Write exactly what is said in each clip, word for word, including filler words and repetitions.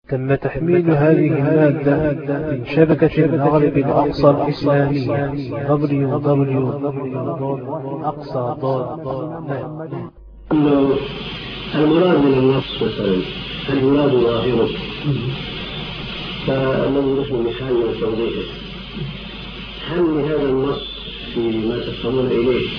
تم تحميل هذه المادة من شبكة المغرب الأقصى الإسلامية دبليو دبليو دبليو دوت أقصى دوت نت. المراد من النص مثلا المراد ظاهره، فالذي نحن بحاجة لتوضيحه. هل لهذا النص فيما تفهمون إليه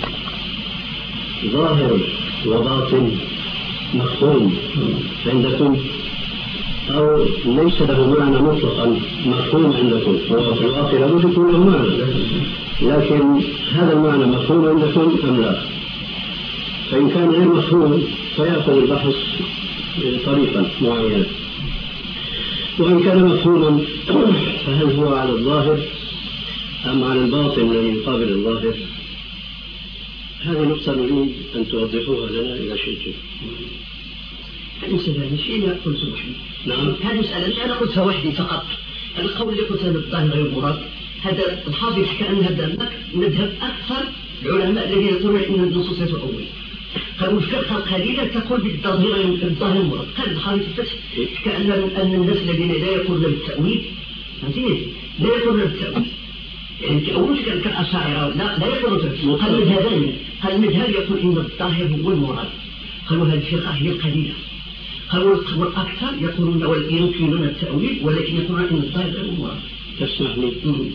ظاهر وباطن مفهوم عندكم، أو ليس له معنى مطلقا مفهوم عندكم؟ هو في الواقع لابد يكون له معنى، لكن هذا المعنى مفهوم عندكم أم لا؟ فإن كان غير مفهوم فيأخذ البحث طريقا معينا، وإن كان مفهوما فهل هو على الظاهر أم على الباطن الذي يقابل الظاهر؟ هذه نقطة نريد أن توضحوها لنا إذا شئتم. هذه مسألة شيء لا قلت وحدي. نعم. هذه مسألة أنا قلتها وحدي فقط. القول اللي قلته بالظاهر غير مراد، هذا الحافظ حكى أن هذا مذهب أكثر العلماء الذين يقولون أن النصوص لا تؤول. قالوا الفقه القليلة تقول بالظاهر المراد. قال الحافظ الفتح حكى أن أن الناس الذين لا يقولون بالتأويل، فهمتني؟ لا يقولون بالتأويل. يعني تأويل كالأشاعرة لا لا يقولون بالتأويل. قال المذهبان، قال المذهب يقول إن الظاهر هو المراد. قالوا هذه الفرقة هي القليلة. قالوا والأكثر يقولون يمكنون التأويل ولكن يقولون إن الظاهر غير المراد. تسمح لي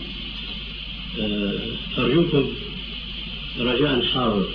أرجوكم رجاء حار،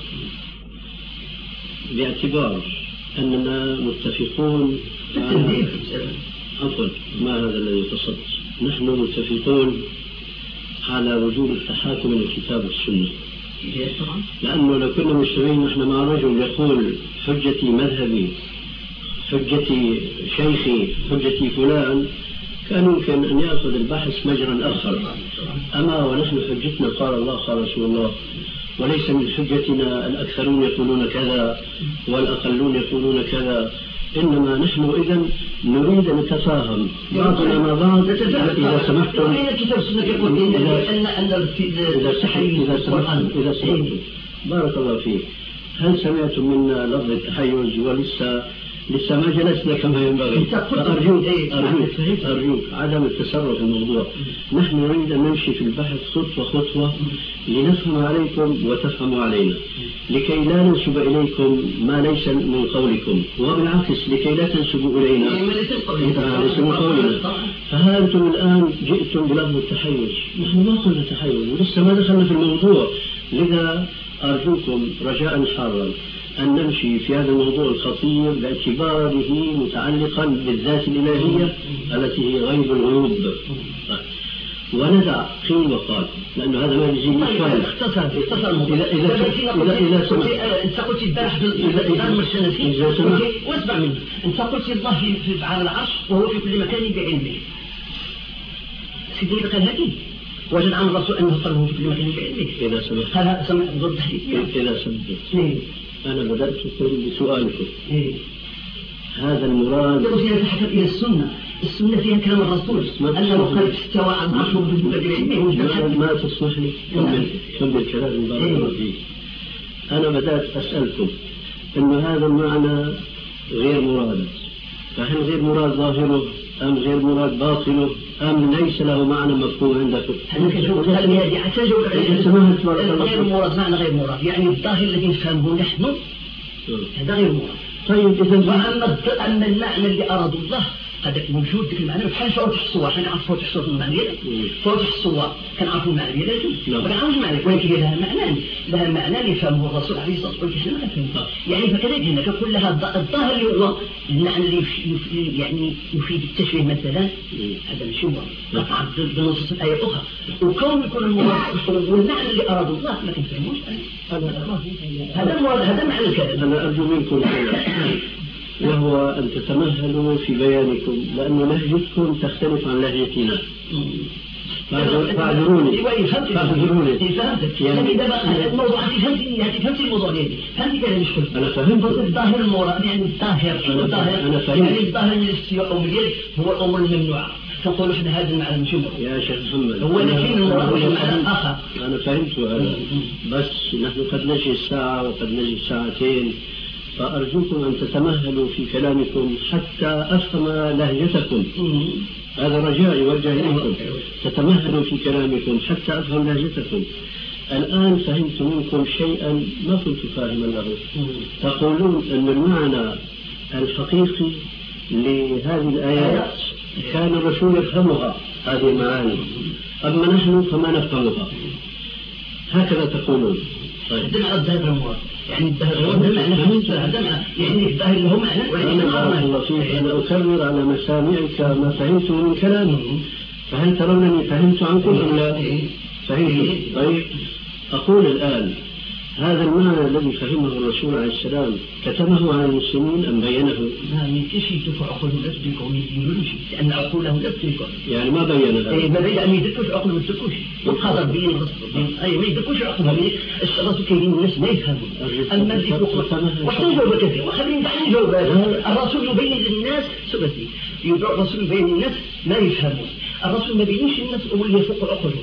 باعتبار أننا متفقون عفوا ما هذا الذي تصدت نحن متفقون على وجوب التحاكم من الكتاب والسنة، لأنه لو كنا مجتمعين نحن مع رجل يقول حجتي مذهبي، حجتي شيخي، حجتي فلان، كان يمكن أن يأخذ البحث مجرا آخر. أما ونحن حجتنا قال الله قال رسول الله، وليس من حجتنا الأكثرون يقولون كذا والأقلون يقولون كذا، إنما نحن إذن نريد أن نتفاهم بعضنا مع بعض. إذا سمحتم إذا سمحتم بارك الله فيك، هل سمعتم منا لفظ التحيز ولسه لسه ما جلسنا كما ينبغي؟ أرجوك أرجوك أرجوك عدم التسرع في الموضوع. نحن نريد أن نمشي في البحث خطوة خطوة لنفهم عليكم وتفهموا علينا، لكي لا ننسب إليكم ما ليس من قولكم، وبالعكس لكي لا تنسبوا إلينا ما ليس من قولنا. فها أنتم الآن جئتم بلفظ التحيز، نحن ما قلنا تحيز ولسه ما دخلنا في الموضوع. لذا أرجوكم رجاء حارا أن نمشي في هذا الموضوع الخطير باعتباره متعلقا بالذات الإلهية التي هي غيب الغيوب، وندع قيل وقال، لأن هذا ما يجي إشكال. اختصر اختصر إذا إذا إذا سمحت أنت قلت البارح بالإنسان والشنفي واسمع مني. أنت قلت الله في على العرش وهو في كل مكان بعلمه. سيدي قال هذه وجد عن الرسول أنه قال في كل مكان بعلمه. إذا سمحت هذا سمع ضد الحديث. إذا سمحت أنا بدأت بسؤالكم. إيه؟ هذا المراد يقول حسب إلى السنة، السنة فيها كلام الرسول أنه قد استوى على العرش ما, ما تسمح لي كمل كمل كلام بارك الله فيك. أنا بدأت أسألكم أن هذا المعنى غير مراد، فهل غير مراد ظاهره أم غير مراد باطنه أم ليس له معنى مفهوم عندكم؟ أنا كنت هذه هذه أتجاوب غير مراد معنى غير مراد، يعني الظاهر الذي نفهمه نحن هذا غير مراد. طيب إذا وأما أما المعنى اللي أراد الله هذا موجود ذاك المعنى بحال فوتح الصور، حنا نعرفوا فوتح الصور المعنى فوتح الصور كنعرفوا المعنى ديالها وكنعرفوا المعنى، ولكن لها معنى لها معنى اللي فهمه الرسول عليه الصلاة والسلام ما فهمه. يعني فكذلك هنا كنقول لها الظاهر اللي هو المعنى اللي يعني يفيد التشبيه مثلا، هذا ماشي مراد قطعا بنصوص الآية الأخرى، وكون يكون المراد والمعنى اللي أراد الله ما كنفهموش. هذا المراد هذا معنى الكلام. أنا أرجو منكم وهو أن تتمهلوا في بيانكم، لأن لهجتكم تختلف عن لهجتنا. فاعذروني فاعذروني يعني دابا الموضوع فهمتي فهمتي الموضوع ديالي، فهمتي كلامي شكون؟ أنا فهمت الظاهر المراد يعني الظاهر الظاهر أنا فهمت يعني الظاهر من الاستواء ديالك هو الأمور الممنوعة. تقول احنا هذا المعنى مش مراد يا شيخ محمد، هو لكن المراد المعنى الآخر. أنا فهمت هذا، بس نحن قد نجي الساعة وقد نجي ساعتين، فأرجوكم أن تتمهلوا في كلامكم حتى أفهم لهجتكم. هذا رجاء يوجه إليكم، تتمهلوا في كلامكم حتى أفهم لهجتكم. الآن فهمت منكم شيئا ما كنت فاهما له. تقولون أن المعنى الحقيقي لهذه الآيات كان الرسول يفهمها هذه المعاني، أما نحن فما نفهمها، هكذا تقولون. طيب دمع الظاهر المراد، يعني الظاهر دمع نحن دمع، يعني الظاهر له معنى وعليه معنى. الله فيك، أنا أكرر على مسامعك ما فهمت من كلامه، فهل ترونني فهمت عنكم أم لا؟ فهمت. طيب أقول الآن هذا المعنى الذي فهمه الرسول عليه السلام كتمه على المسلمين أم بينه؟ ما يمكنش يدركوا عقولهم لا تدركهم يقولون شيء، لأن عقولهم لا تدركهم. يعني ما بين هذا؟ إيه ما بين أن يدركوش عقولهم ما يدركوش. والقدر بين أي ما يدركوش عقولهم، الرسول كاينين الناس ما يفهمون. أما اللي وحنا نجاوب كثير وخلينا نحن نجاوب. الرسول يبين للناس سبتي، يدعو الرسول يبين للناس ما يفهمون. الرسول ما بينش الناس أول يفوق عقولهم،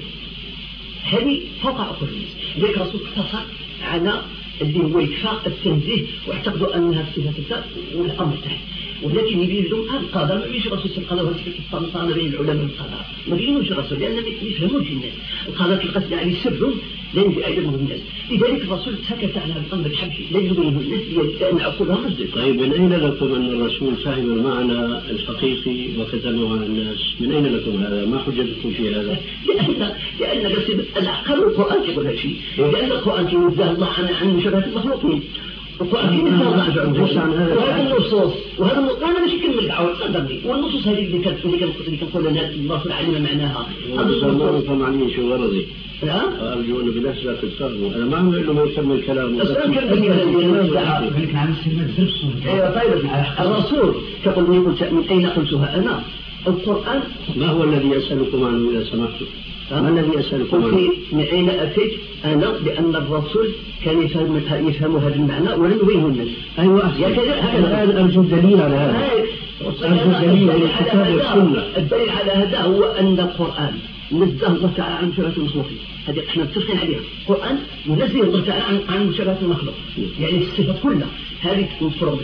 هذه فوق عقولهم. لذلك الرسول اقتصر على اللي هو يكفى التنزيه، واعتقدوا أنها الصفة والأمر تحت. ولكن يبين لهم هذا القدر ما بينش الرسول القدر وهذا الطمطان بين العلماء والقدر ما بينوش الرسول، لأن ما يفهموش الناس. القدر القصد عليه سر لا يمكن أعلمه الناس، لذلك الرسول سكت على هذا الأمر بحبش لا يبينه الناس لأن عقولهم مصدق. طيب من أين لكم أن الرسول فهم المعنى الحقيقي وكتمه على الناس؟ من أين لكم هذا؟ ما حجتكم في هذا؟ لأن لأن بس العقل والقرآن يقول هذا الشيء، لأن القرآن ينزه الله عن عن مشابهة المخلوقين. القرآن ينزه الله عن وهذا النصوص وهذا أنا ماشي كلمة الدعوة صدقني، والنصوص هذه اللي كانت اللي كانت اللي كنقول لنا الله علم معناها. هذا ما فهم عليه شو غرضي. أرجو أنه بلاش لا تتفهموا، أنا ما أقول له ما يكمل كلامه. بس أنا كلمة الكلام هذيك عن السلمة درسه. أيوة طيب الرسول تقول لي قلت من أين قلتها أنا؟ القرآن ما هو الذي أسألكم عنه إذا سمحتم؟ ما الذي أسألكم عنه؟ من أين أتيت أنا؟ بأن الرسول كان يفهم يفهم هذا المعنى ولم يبينه الناس. أيوة الآن أرجو الدليل على هذا. أرجو الدليل على الكتاب والسنة. الدليل على هذا هو أن القرآن نزه الله تعالى عن مشابهة المخلوقين، هذه احنا متفقين عليها. القرآن ينزه الله تعالى عن عن مشابهة المخلوق، يعني الصفات كلها هذه مفروض.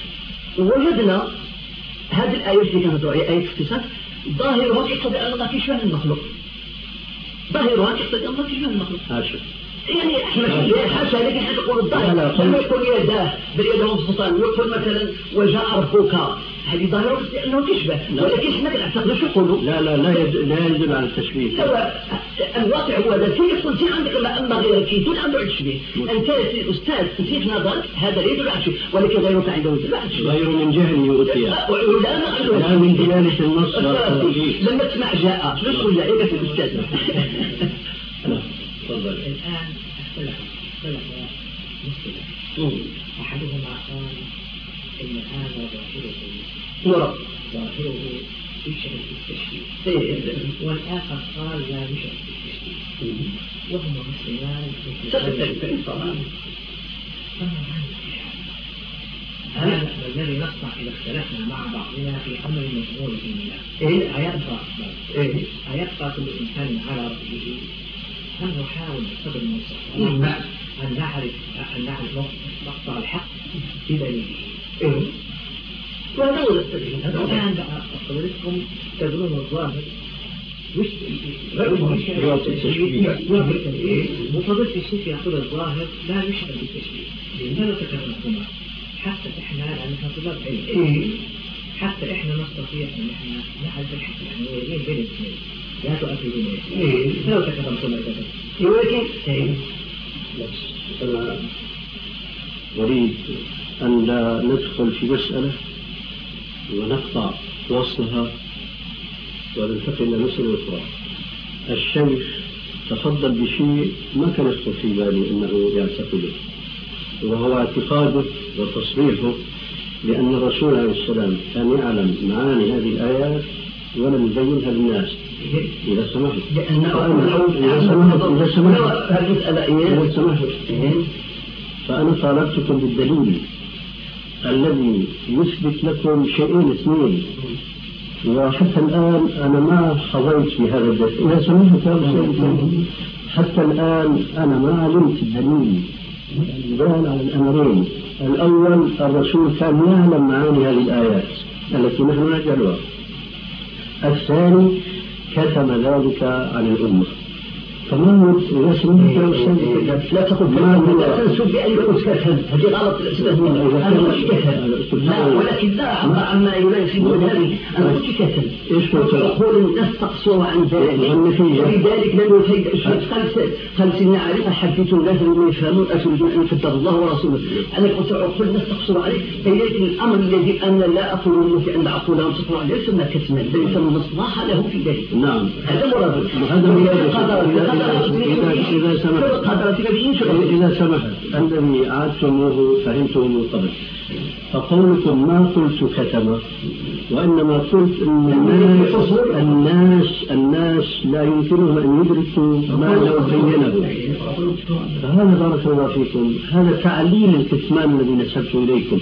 ووجدنا هذه الآيات اللي كانت آية اختصاص ظاهرها يقتضي أن الله يشبه المخلوق، ظاهرها يقتضي أن الله يشبه المخلوق. حاشا يعني احنا حاشا لكن احنا نقول الظاهر لما يقول يداه باليد مبسوطان يقول مثلا وجاء ربك، هذه ظاهرة لأنه تشبه، ولكن احنا كنعتقد شو يقولوا؟ لا لا لا يدل, لا يدل على التشبيه. الواقع هو هذا، كي يقول زين عندك أما غيرك يدل عنده على التشبيه. أنت الأستاذ تنسيف نظرك هذا لا يدل على التشبيه، ولكن غيرك عنده يدل على التشبيه. غير من جهل يؤتيها. لا من دلالة النص. لما تسمع جاء شو يقول لعيبة الأستاذ؟ تفضل. الآن اختلف اختلف مسألة، أحدهما قال إن هذا ظاهره يرى ظاهره يشبه التشبيه، والآخر قال لا يشبه التشبيه، وهما مسلمان في طبعا. هذا الذي نصنع إذا اختلفنا مع بعضنا في أمر مجموع في الله، أيبقى أيبقى كل إنسان على رأيه؟ هل نحاول بقدر المستطاع أن نعرف أن نعرف مقطع الحق بدليله؟ إيه؟ وهذا هو الدليل. الآن بقى حضرتكم تدرون الظاهر وش وفضلت الشيخ يقول الظاهر لا يشبه بالتشبيه. لماذا تكررتما؟ حتى إحنا لأنها طلاب علم، حتى إحنا نستطيع أن إحنا نعرف الحق يعني بين الاثنين. لا تؤثرون إيه؟ لو تكرمتم كذا ولكن أنا أريد أن لا ندخل في مسألة ونقطع وصلها وننتقل إلى مسألة أخرى. الشيخ تفضل بشيء ما كان يخطر في بالي أنه يعتقده، وهو اعتقاده وتصريحه بأن الرسول عليه السلام كان يعلم معاني هذه الآيات ولم يبينها للناس. إذا سمحت إذا سمحت إذا سمحت إذا سمحت فأنا طالبتكم بالدليل الذي يثبت لكم شيئين اثنين، وحتى الآن أنا ما حظيت بهذا الدليل. إذا سمحت حتى الآن أنا ما علمت الدليل بناء على الأمرين. الأول الرسول كان يعلم معاني هذه الآيات التي نحن نجعلها. الثاني كتم ذلك عن الأمة. فما إذا سمعت لا تقول لا تنسب بأي أسكتهم، هذه غلط الأسكتهم. أنا مش كتم، لا ولكن لا عبر عما يناسب هذه. أنا مش كتم. إيش يقول الناس تقصوا عن ذلك، ولذلك لم يفيد الشيء. خمس نعرف حدث الناس لم يفهموا أتريدون أن يكذب الله ورسوله. أنا قلت أقول الناس تقصوا عليه، فإليك الأمر الذي أنا لا أقول منه أن أقولهم تقصوا عليه ثم كتما، ليس من مصلحة له في ذلك. نعم هذا مراد. هذا مراد. إذا سمحت إذا سمحت الذي عادتموه فهمته من قبل، فقولكم ما قلت كتم، وإنما قلت أن الناس الناس الناس لا يمكنهم أن يدركوا ما لو بينه. فهذا بارك الله فيكم هذا تعليل الكتمان الذي نسبت إليكم،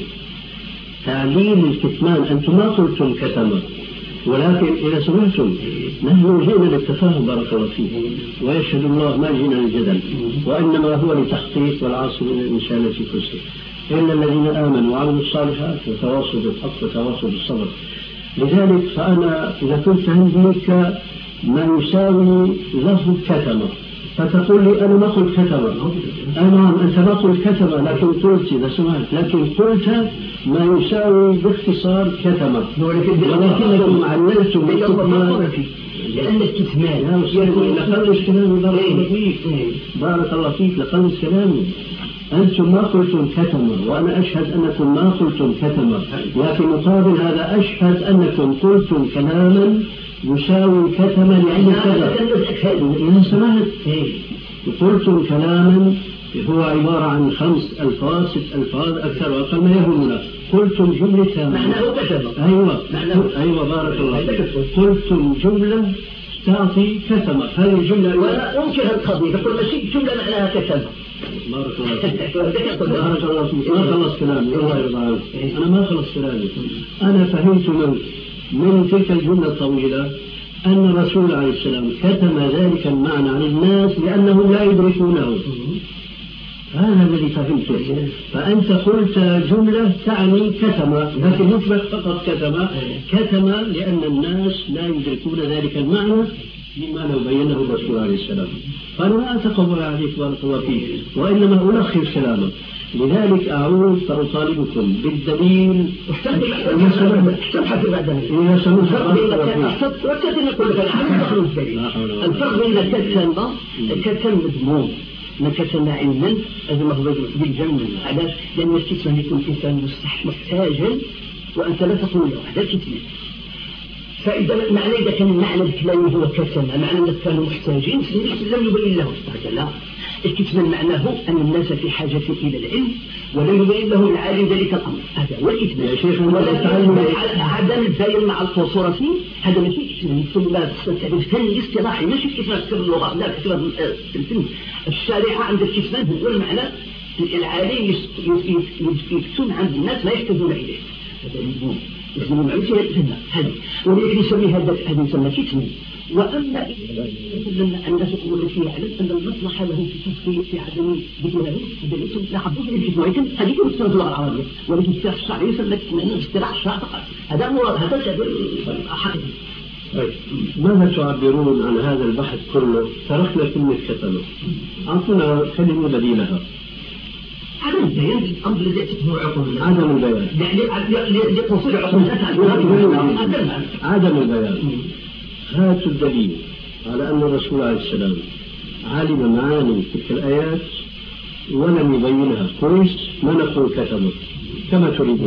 تعليل الكتمان. أنتم ما قلتم كتم، ولكن إذا سمعتم نحن جئنا للتفاهم بارك الله فيكم، ويشهد الله ما جئنا للجدل، وإنما هو لتحقيق والعاصم من الإنسان في كل شيء إلا الذين آمنوا وعملوا الصالحات وتواصوا بالحق وتواصوا بالصبر. لذلك فأنا إذا كنت عندك ما يساوي لفظ كتمة فتقول لي أنا ما قلت كتمة. أنا أنت ما قلت كتمة، لكن قلت إذا سمعت لكن قلت ما يساوي باختصار كتمة، ولكنكم عللتم بالكتمان. لأن الكتمان لقلص كلامي بارك الله فيك بارك الله فيك لقلص كلامي. أنتم ما قلتم كتمة وأنا أشهد أنكم ما قلتم كتمة، لكن مقابل هذا أشهد أنكم قلتم كلاما يساوي كتمة لأن كذا. إذا سمعت قلتم كلاما هو عبارة عن خمس ألفاظ ست ألفاظ أكثر وأقل ما يهمنا. قلتم جملة معناه كتمة. أيوة أيوة بارك الله فيك. قلتم جملة تعطي كتمة. هذه الجملة ولا أنكر القضية تقول ماشي جملة معناها كتمة. بارك الله فيك بارك الله فيك. ما خلص كلامي الله يرضى عنك. أنا ما خلص كلامي. أنا فهمت منك من تلك الجملة الطويلة أن الرسول عليه السلام كتم ذلك المعنى عن الناس لأنهم لا يدركونه. هذا الذي فهمته. فأنت قلت جملة تعني كتمة، لكن يطلق فقط كتمة كتمة لأن الناس لا يدركون ذلك المعنى مما لو بينه الرسول عليه السلام. فأنا لا أتقبل عليك بارك الله فيك، وإنما ألخص كلامك. لذلك أعود فأطالبكم بالدليل. تبحث بعدها إذا سمعت الفرق بين كتم كتم مذموم ما كتم علما هذا ما هو بالجمع. علاش؟ لأن الكتمان يكون الإنسان محتاجا وأنت لا تقول له هذا الكتمان. فإذا معنى إذا كان معنى الكلام هو كتم معنى أنك كانوا محتاجين لم يبين له لا. الكتمان معناه أن الناس في حاجة إلى العلم ولم يبين له العالم ذلك الأمر. هذا هو الكتمان يا شيخ. ولكن عدم البيان مع القصورة فيه هذا ماشي كتمان. ثم التعريف الثاني الاصطلاحي ماشي كتمان في اللغة لا كتمان في الفن. الشارع عند الكتمان هو المعنى العالم يكتم عند الناس ما يحتاجون إليه. هذا مضمون لازم نعرفها الفن هذه ولكن يسمي هذا هذا يسمى كتمان. وأما لما الناس يقولون فيه يعلم أن المصلحة له في التصفية في عدم ذكره دليل لا حبوه للكتمان. لكن هذه كل سنة اللغة العربية ولكن الشرع الشرعي يسمى كتمان باصطلاح الشرع فقط. هذا مراد هذا حقيقي. ماذا تعبرون عن هذا البحث كله؟ تركنا كلمة كتمة، أعطونا كلمة بديلها. عدم البيان الأمر الذي يتبه عقول عدم البيان يعني لقصور عقول عدم البيان. هاتوا الدليل على أن الرسول عليه السلام علم معاني تلك الآيات ولم يبينها كويس. ما نقول كتمة كما تريدون.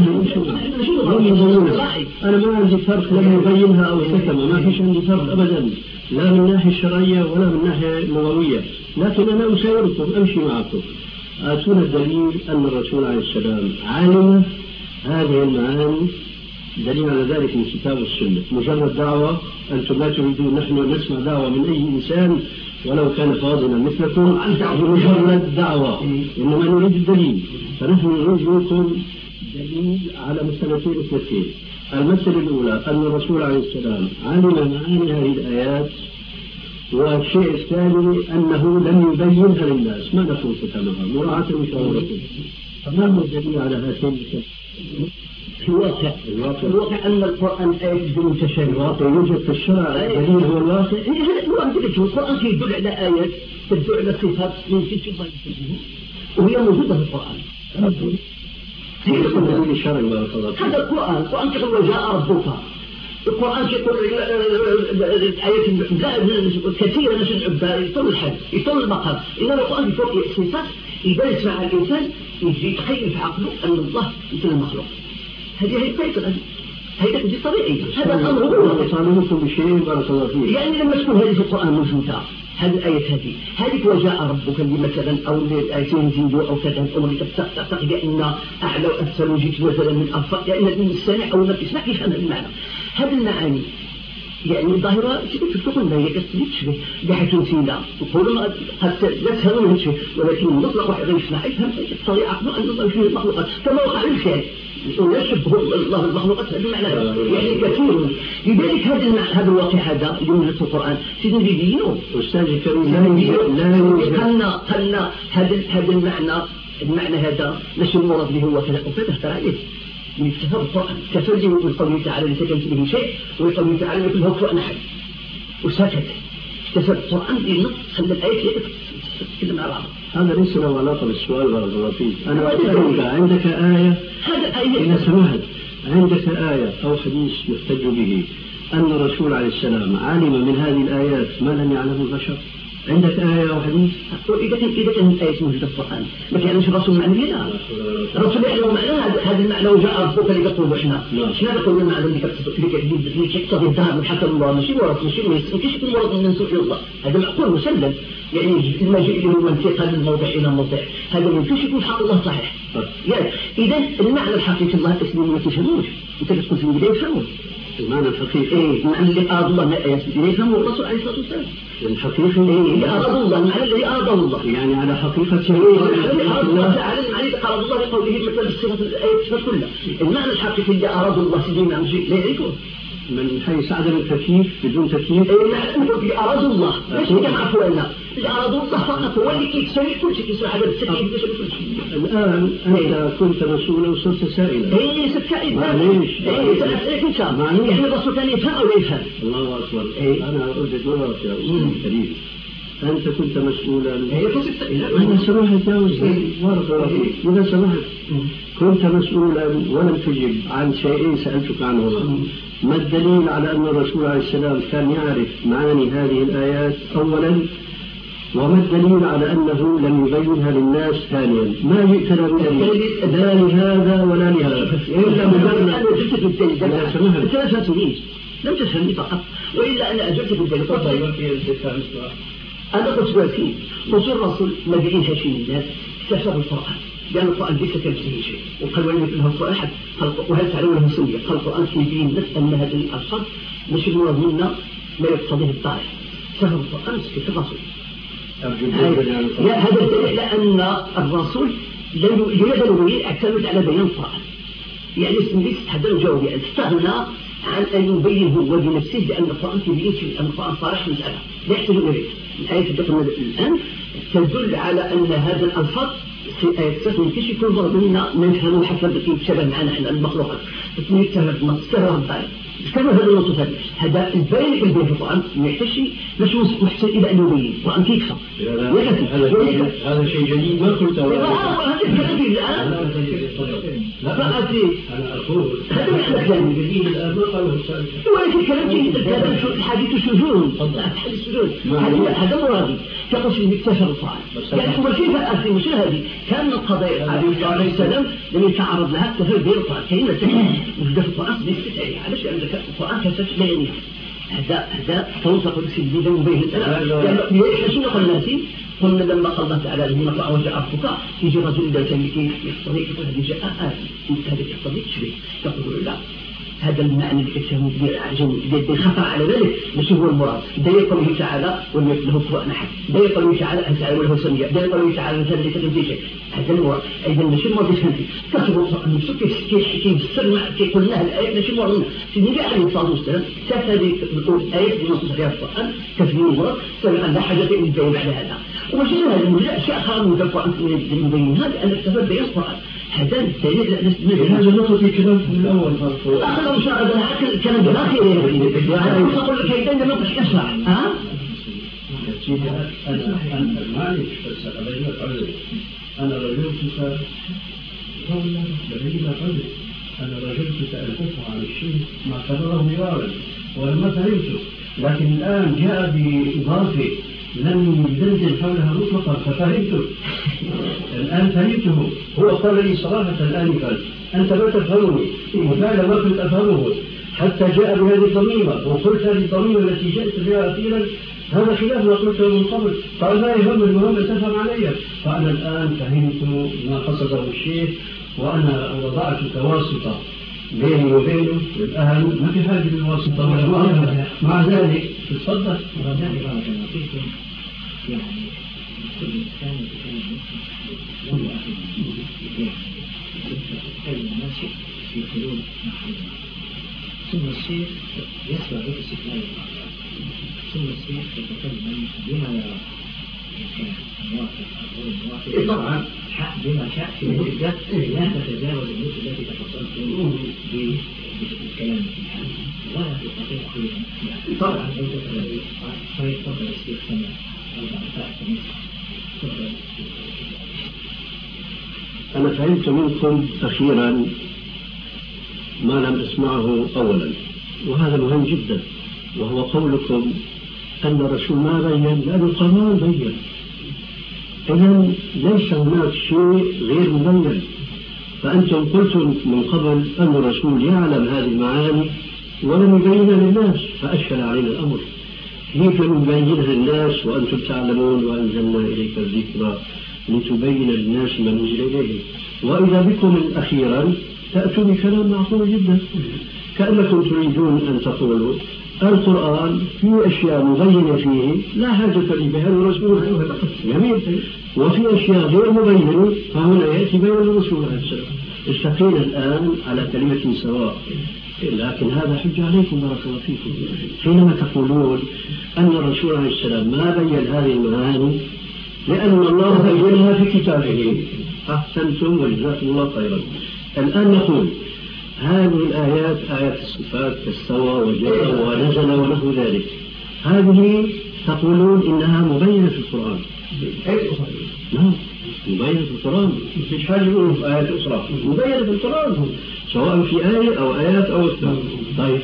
أنا ما عندي فرق لم يبينها أو كتمة، ما فيش عندي فرق أبدا لا من الناحية الشرعية ولا من الناحية اللغوية، لكن أنا أسايركم أمشي معكم. آتونا الدليل أن الرسول عليه السلام علم هذه المعاني. دليل على ذلك من كتاب السنة. مجرد دعوة أنتم لا تريدون، نحن نسمع دعوة من أي إنسان ولو كان فاضلا مثلكم مجرد دعوة، إنما نريد الدليل. فنحن نريد منكم دليل على مسألتين اثنتين. المسألة الأولى أن الرسول عليه السلام علم معاني هذه الآيات والشيء الثاني أنه لم يبينها للناس، ما نقول كتابها مراعاة لشعوركم. فما هو الدليل على هاتين؟ في الواقع الواقع الواقع أن القرآن آيات متشابهة. الواقع يوجد في الشرع، الدليل هو الواقع. القرآن يدل على آيات تدل على صفات من جنس الله وهي موجودة في القرآن. هي الدليل الشرعي بارك الله فيك. هذا القرآن، القرآن يقول جاء ربك. القرآن يقول الآيات كثيرة مثل العباد يطول الحد يطول المقام، إنما القرآن يقول صفات يبرز مع الإنسان يجي يتخيل في عقله أن الله مثل المخلوق. هذه هي الفكرة، هي دي طبيعي. هذا الأمر هو يطالبكم بشيء بارك الله فيك. يعني لما تكون هذه في القرآن موجودة هذه الآية هذه هذه وجاء ربك اللي مثلا أو الآيتين زيدوا أو كذا الأمر اللي تعتقد أن أعلى وأسفل وجيت مثلا من أرفع، لأن يعني المستمع أو الناس يسمع يفهم المعنى. هذه المعاني يعني ظاهرة تقول ما هي تشبه بحيث تمثيلها وقول قد لا تفهمون شيء، ولكن المطلق واحد يسمع يفهم يستطيع عقله أن الله فيه المخلوقات كما وقع الخير ويشبه الله المخلوقات بمعنى يعني كثير. لذلك هذا هذا الواقع هذا جملة القرآن سيدنا بيبينه أستاذ الكريم لا يوجد لا يوجد قلنا قلنا هذا هذا المعنى المعنى هذا مش المراد به هو كذا وكذا ترى عليه من استفاد القرآن كفرده وقوله تعالى ليس كمثله شيء وقوله تعالى مثل هو كفوا أحد وسكت استفاد القرآن بنص خلى الآية تتكلم على بعض. هذا ليس له علاقة بالسؤال بارك الله فيك. أنا أسألك عندك آية هذا آية إذا سمحت عندك آية أو حديث يحتج به أن الرسول عليه السلام علم من هذه الآيات ما لم يعلمه البشر؟ عندك آية أو حديث؟ إذا كان إذا كان الآية موجودة في القرآن ما كانش الرسول معنى لا الرسول يعلم معناها هذا المعنى وجاء ربك اللي تقول إحنا إحنا نقول المعنى اللي اللي يقتضي الذهب حتى الله ماشي ورد ماشي ما يمكنش يكون مرض من سوء الله، هذا معقول مسلم يعني المجيء له من انتقال من موضع إلى موضع هذا ما يمكنش يكون حق الله صحيح. يعني إذا المعنى الحقيقي الله تسليم ما تفهموش أنت تقول في البداية يفهمون المعنى الحقيقي إيه المعنى اللي أراد الله ما يفهمه الرسول عليه الصلاة والسلام الحقيقي إيه اللي أراد الله المعنى اللي أراد الله يعني على حقيقة الله تعالى المعنى اللي قال الله بقوله مثل الصفات الآية الصفات كلها المعنى الحقيقي اللي أراد الله سيدنا مجيء لا يعرفه من حيث عدم التكييف بدون تكييف إيه المعنى اللي أراد الله ليش كما عفونا اللي أراد الله فقط هو اللي يسوي كل شيء يسوي هذا التكييف يسوي كل شيء. الآن أنت كنت مسؤولا وصرت سائلا. إيه صرت سائلا. معليش. إيه سأسألك إن شاء الله. يعني الرسول كان يفهم أو لا يفهم. الله أكبر. إيه أنا أرجع نظرك يا أستاذ الكريم. أنت كنت مسؤولا. إيه كنت سائلا. أنا سمحت يا أستاذ ورد إذا سمحت كنت مسؤولا ولم تجب عن شيئين سألتك عنهما. ما الدليل على أن الرسول عليه السلام كان يعرف معاني هذه الآيات أولا؟ وما الدليل على أنه لم يبينها للناس ثانيا؟ ما جئتنا بدليل لا لهذا ولا لهذا إلا مجرد أنا أجبت بالدليل أنت لا تفهمني لم تفهمني فقط وإلا أنا أجبت بالدليل أنا قلت لك قلت الرسول ما بينها شيء من الناس استفسر القرآن لأن القرآن ليس كمثله شيء وقال ولم يكن له القرآن أحد وهل تعلمونه سنية قال القرآن يبين لنا أن هذه الألفاظ مش المراد منا ما يقتضيه الطائف فهم القرآن في الرسول. هذا الدليل على أن الرسول يدل اعتمد على بيان القرآن يعني ليس هذا الجواب يعني استغنى عن أن يبين هو بنفسه بأن القرآن يبين أن القرآن صالح مسألة لا يحتاج إليه. الآية التي الآن تدل على أن هذا الألفاظ في آيات ما يمكنش يكون ضرب منا نفهمه حسب يتشابه معنا احنا المخلوقات لكن يتفهم النص استفهم الباري كما هذا النص هذا هذا الباري اللي في القرآن ما يحتاجش باش محتاج إلى أن يبين القرآن كيكفى هذا شيء جديد ما قلته هذا الكلام الآن لا أدري أنا أقول هذا الكلام جديد الآن ما قاله السابق ولكن الكلام جديد الكلام الحديث السجون الحديث السجون هذا مرادي تقول في مكتشف القرآن يعني هو كيف أدري مش هذه كان القضايا عليه السلام لم يتعرض لها تفهم بين القرآن كلمة تانية وجد في القرآن بيستدعي علاش عندك القرآن كسر بياني هذا هذا تنطق بسجدين وبين يعني شنو قلنا فيه قلنا لما قال الله تعالى لما طلع وجاء ربك يجي رجل لا كان يقتضي يقول هذه جاء آية هذا يقتضي تشبيه يقول لا هذا المعنى اللي كتفهموا اللي خطر على ذلك ماشي هو المراد. داير قوله تعالى ولم يكن له كفوا احد، داير قوله تعالى هل تعالى وله سميع، داير قوله تعالى مثلا ليس كمثله شيء. هذا المراد. ايضا ماشي المراد يفهم كثروا نفسه كيفسر كيقول لها الايه ماشي المراد. النبي عليه الصلاه والسلام شاف هذه الايه اللي نص فيها القران تفهيم المراد سمع لا حاجه ان يبين بعد هذا. وماشي هذا الموجود اشياء اخرى من القران مبينها لان اكتفى بين القران. هذا الدليل على هذا النقطة في كلام من الأول مرفوع. أخذ مشاهد هذا كلام بالآخر أنا أقول لك هيدا لما مش أسرع ها؟ أنا أنا معلش بس أنا أنا رجل كتاب والله رجل قلبي أنا رجل سألته عن الشيء ما كرره مرارا ولما فهمته، لكن الآن جاء بإضافة لم يدندن حولها مطلقا ففهمته. الآن فهمته. هو قال لي صراحة الآن قال أنت ما تفهمني وفعلا ما كنت أفهمه حتى جاء بهذه الضميمة وقلت هذه الضميمة التي جاءت بها أخيرا هذا خلاف ما قلته من قبل. قال لا يهم المهم تفهم علي. فأنا الآن فهمت ما قصده الشيخ وأنا وضعت تواسطة بيني وبينه. الآن ما في حاجة للواسطة مع ذلك تتصدق يعني كل إنسان يتكلم له أخذ يعني الناس في حلول محلولة ثم الشيخ يسمع باستقلال الآخر ثم الشيخ يتكلم بما يرى إن كان موافق أو غير موافق طبعا بما شاء في المدة لا تتجاوز المدة التي تفصلت بالكلام فيها ولا تستطيع كل طبعا لو تتبعي فيتفضل الشيخ سمع أنا فهمت منكم أخيرا ما لم أسمعه أولا وهذا مهم جدا، وهو قولكم أن الرسول ما بين لأن القرآن بين. إذن ليس هناك شيء غير مبين. فأنتم قلتم من قبل أن الرسول يعلم هذه المعاني ولم يبينها للناس فأشكل علينا الأمر. كيف نبينها للناس وأنتم تعلمون وأنزلنا إليك الذكر لتبين للناس ما نزل إليه؟ وإذا بكم أخيرا تأتوا بكلام معقول جدا كأنكم تريدون أن تقولوا القرآن فيه أشياء مبينة فيه لا حاجة لي بها الرسول جميل، وفي أشياء غير مبينة فهنا يأتي بين الرسول عليه السلام. استقينا الآن على كلمة سواء، لكن هذا حجة عليكم بارك الله فيكم حينما تقولون أن الرسول عليه السلام ما بين هذه المعاني لأن الله بينها في كتابه. أحسنتم وجزاكم الله خيرا. الآن نقول هذه الآيات آيات الصفات كاستوى وجاء ونزل ونحو ذلك هذه تقولون إنها مبينة في القرآن. نعم مبينة في القرآن مفيش حاجة يقولوا في آيات أخرى مبينة في القرآن سواء في آية أو آيات أو أكثر. طيب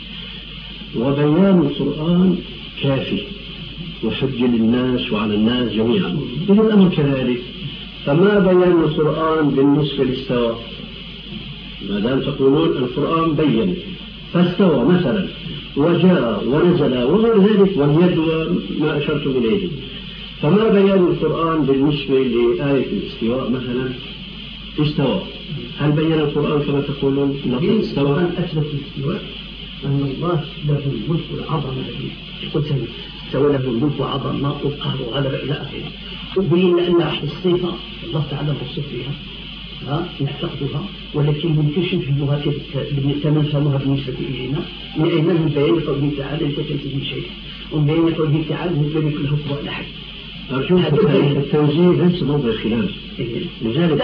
وبيان القرآن كافي وحج للناس وعلى الناس جميعا. إذا الأمر كذلك فما بيان القرآن بالنسبة للاستوى؟ ما دام تقولون القرآن بين فاستوى مثلا وجاء ونزل وغير ذلك واليد وما أشرت إليه، فما بيان القرآن بالنسبة لآية الاستواء مثلا؟ استوى هل بين القرآن كما تقولون نقول استوى؟ أن أثبت الاستواء أن الله له الملك والعظمة التي قلت استوى له الملك وعظمة وقهر وغلب إلى آخره. وبين أن أحد الصفة الله تعالى موصوف بها نعتقدها ولكن منكشف في اللغة كما نفهمها بالنسبة إلينا من أين من بيان قوله تعالى ليس كمثله شيء ومن بيان قوله تعالى لم يكن له كفوا أحد. أرجو التنزيه ليس موضع خلاف لذلك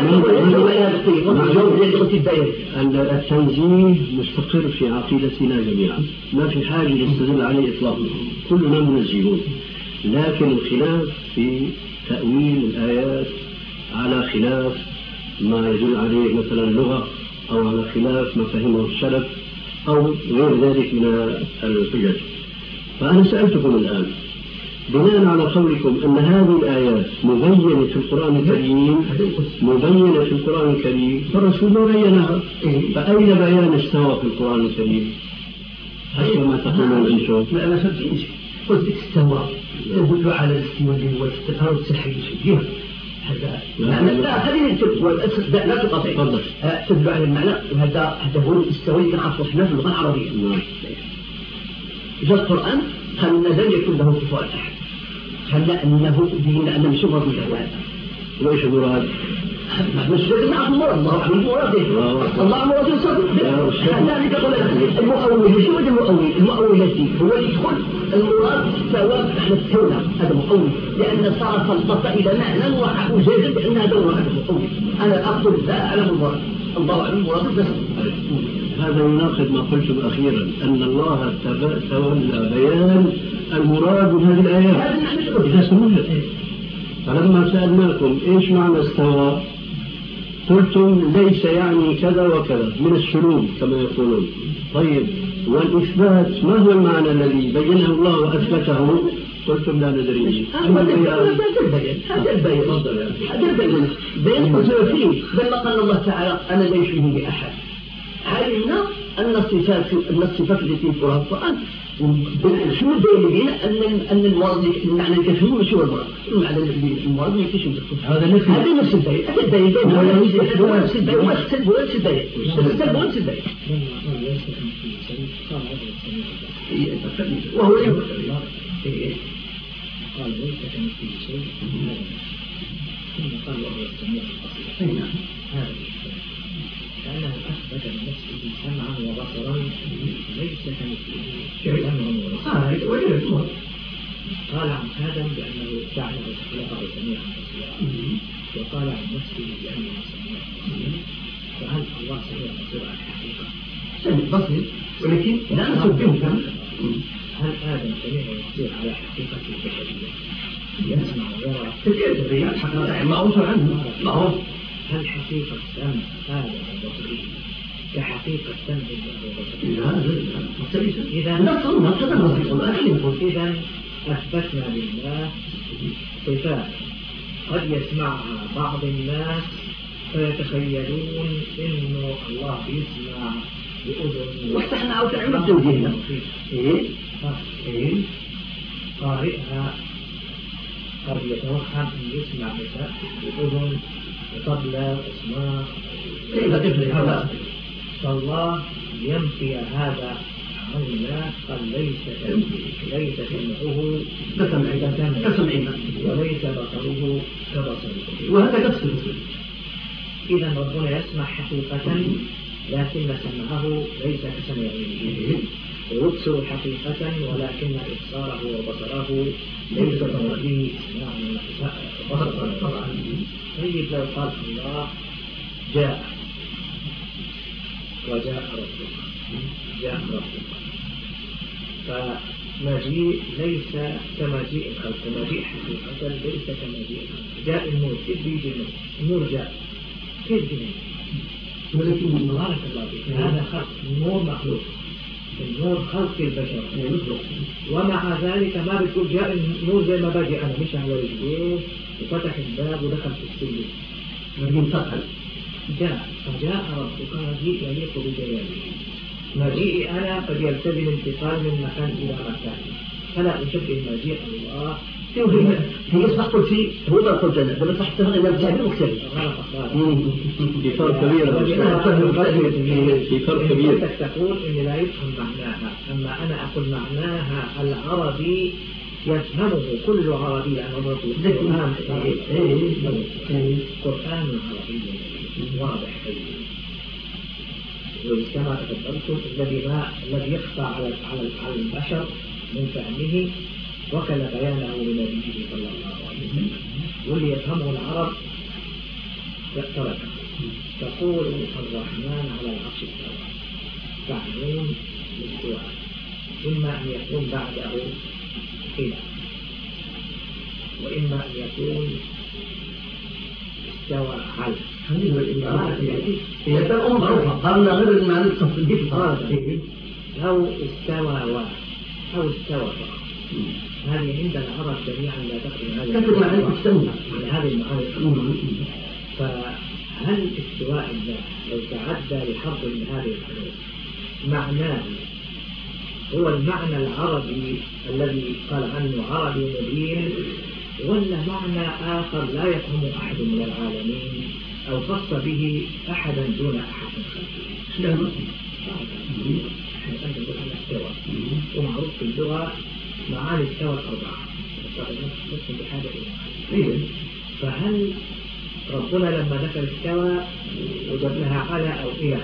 التنزيه مستقر في عقيدتنا جميعا ما في حاجة نستدل عليه إطلاقا كلنا منزهون، لكن الخلاف في تأويل الآيات على خلاف ما يدل عليه مثلا اللغة أو على خلاف ما فهمه السلف أو غير ذلك من الحجج. فأنا سألتكم الآن بناء على قولكم أن هذه الآيات مبينة في القرآن الكريم مبينة في القرآن الكريم فالرسول ما بينها، فأين بيان استوى في القرآن الكريم؟ حسب ما تقولون أنتم. لا أنا قلت استوى يدل على الاستواء والاستقرار والتحيز فيها هذا معنى لا خلينا لا تقاطع تدل على المعنى، وهذا هذا هو الاستوى اللي كنعرفوا حنا في اللغة العربية. جاء القرآن قال إن لم يكن له كفوا أحد، قال أنه دين أن مش مراد له. وإيش المراد؟ مش نعرف المراد، الله أعلم المراد. الله أعلم المراد يصدق. لا نقول المؤول شو هذا المؤول؟ المؤول الذي هو يدخل المراد سواء نحن استولى هذا مؤول، لأن صار فلسفة إلى معنى وجد بأن هذا هو المؤول. أنا أقول لا أعلم المراد، الله أعلم المراد بس. هذا يناقض ما قلتم أخيرا أن الله تولى بيان المراد من هذه الآيات. إذا سمعت فلما سألناكم إيش معنى استوى قلتم ليس يعني كذا وكذا من السلوك كما يقولون. طيب والإثبات ما هو المعنى الذي بينه الله وأثبته؟ قلتم لا ندري. هذا البيان هذا البيان هذا البيان بين قصر فيه لما قال الله تعالى أنا لا يشبه بأحد. علمنا أن الصفات أن الصفات التي في القرآن شو بين أن أن المراد المعنى الكافي مش هو المراد، المعنى المراد ما يكفيش هذا نفس هذا نفس البيان هذا البيان هو نفس البيان هو نفس البيان هو نفس البيان وهو قال ليس كمثله شيء ثم قال وهو السميع البصير. هذا كأنه أثبت لنفسه سمعا وبصرا ليس كمثله شيئا وبصرا. قال عن آدم بأنه جعله خلقه سميعا بصيرا، وقال عن نفسه بأنه سميع بصير. فهل الله سميع بصير على الحقيقة؟ سميع بصير ولكن لا نصدقه. هل آدم سميع بصير على حقيقة البشرية؟ يسمع ويرى البشرية الحقيقة معروف عنه معروف. هل حقيقة سمع آدم وبصره كحقيقة سمع الله وبصره؟ إذا إذا أثبتنا لله صفات قد يسمعها بعض الناس فيتخيلون إنه الله يسمع بأذن. واحنا أو تعمل التوجيه. إيه إيه قارئها قد يتوهم أن يسمع بأذن طبلة اسماء. فالله ينفي هذا عن الله، قال ليس ليس سمعه كسمعنا وليس بصره كبصره، وهذا نفس. إذا ربنا يسمع حقيقة لكن سمعه ليس كسمعه، ويبصر حقيقة ولكن إبصاره وبصره ليس كمثله سماعا. طيب لو قال الله جاء وجاء ربك جاء ربك، فمجيء ليس كمجيء الخلق، مجيء حقيقة ليس كمجيء الخلق. جاء النور كيف بيجي النور؟ النور جاء كيف بيجي؟ ولكن بارك الله فيك هذا خلق، النور مخلوق، النور خلق البشر يخلق، ومع ذلك ما بتقول جاء النور زي ما باجي أنا مش على رجليه وفتح الباب ودخل في السجن. لكن فقط جاء فجاء ربك مجيء يليق بجلاله. مجيئي أنا قد يلتزم انتقال من مكان إلى مكان، فلا أشبه مجيء الله. هي يصبح قلت فيه هو ما قلت أنا بل صح تفهم إلى الجهل مختلف. في فرق كبير في فرق كبير. أنت تقول إن لا يفهم معناها، أما أنا أقول معناها العربي يفهمه كل عربي، لأن الرسول القرآن قرآن عربي واضح وكما تفضلتم الذي ما الذي يخفى على على البشر من فهمه وكل بيانه لنبيه صلى الله عليه وسلم، واللي يفهمه العرب تركه. تقول الرحمن على العرش استوى، تعنون الاستواء، إما أن يكون بعده خلاف، وإما أن يكون استوى على. هذه هو الإمارات هي تقوم معروفة قبل غير المعنى التصديق فيه أو استوى و أو استوى فقط. هذه عند العرب جميعا لا تقل هذه تقل معنى التسمى هذه المعاني. فهل استواء الله لو تعدى لحرف من هذه الحروف معناه هو المعنى العربي الذي قال عنه عربي مبين، ولا معنى آخر لا يفهمه أحد من العالمين أو خص به أحدا دون أحد خلفه؟ الاستواء ومعروف في اللغة معاني استوى الأربعة نفس بحاجة إلى فهل ربنا لما ذكر استوى وجد لها على أو إلى،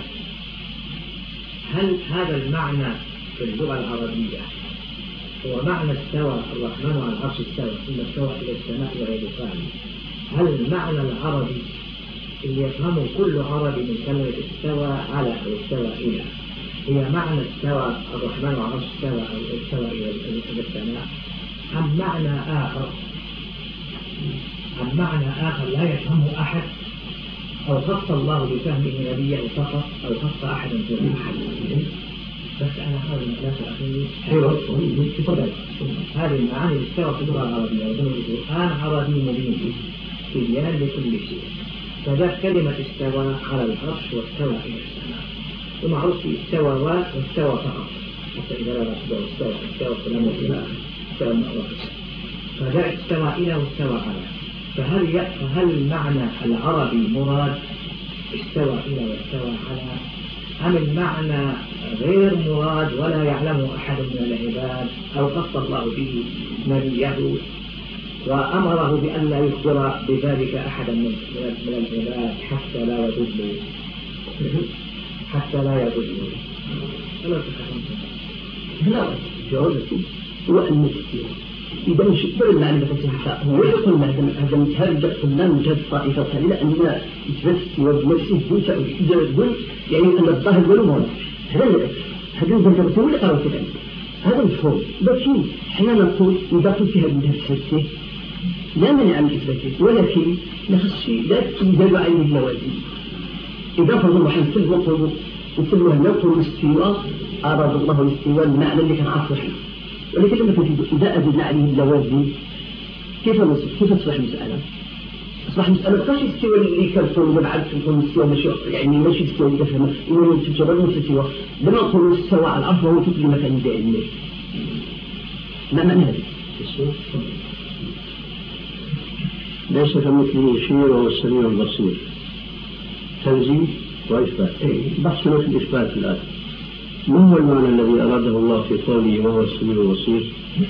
هل هذا المعنى في اللغة العربية هو معنى استوى الرحمن على العرش استوى ثم استوى إلى السماء وغير ذلك؟ هل المعنى العربي اللي يفهمه كل عربي من كلمة استوى على أو استوى إلى هي معنى استوى الرحمن على العرش استوى أو استوى إلى السماء، أم معنى آخر أم معنى آخر لا يفهمه أحد أو خص الله بفهمه نبيه فقط أو خص أحدا دون أحد؟ بس أنا هذا المثال الأخير حلو تفضل. هذه المعاني استوى في اللغة العربية وضمن القرآن عربي مبين تبيان لكل شيء. فذا كلمة استوى على العرش واستوى إلى السماء، ومعروف استوى واستوى فقط حتى إذا لا استوى استوى استوى فلم يكن استوى المأوى. فذا استوى إلى واستوى على، فهل فهل المعنى العربي مراد استوى إلى واستوى على، أم المعنى غير مراد ولا يعلمه أحد من العباد أو خص الله به نبيه وأمره بأن لا يخبر بذلك أحدا من من العباد حتى لا يضل حتى لا يضل فلا تفهم. لا جوابكم هو المسكين إذا مش قبل المعرفة الحق هو يقول هذا هذا متهرج قلنا من جهة الطائفة الثانية أننا إثبات وبنفسه دون تأويل إذا يقول يعني أن الظاهر ولا مراد هذا هذا الزمجرة ولا قرأت ذلك هذا مفهوم. لكن حين نقول إذا قلت هذا من جهة السلسة لا منع من إثباته، ولكن نخص لا تزال عين اللوازم. إذا فرض الله حنسل وقلوا نسلوها نقول الاستواء أراد الله الاستواء المعنى اللي كان عصر حين، ولكن لما تجد إذا أزدنا عليه اللوازم كيف نصف كيف تصبح المسألة؟ أصبح المسألة فاش الاستواء اللي كنقول وبعد تكون الاستواء ماشي يعني ماشي الاستواء اللي كفهمه إنه يتجرى من الاستواء لما نقول استوى على الأرض وهو في كل مكان دائما. ما معنى هذا؟ ليس كمثله شيء وهو السميع البصير. تنزيه وإثبات. بحثنا في الإثبات الآن. ما هو المعنى الذي أراده الله في قوله وهو السميع البصير؟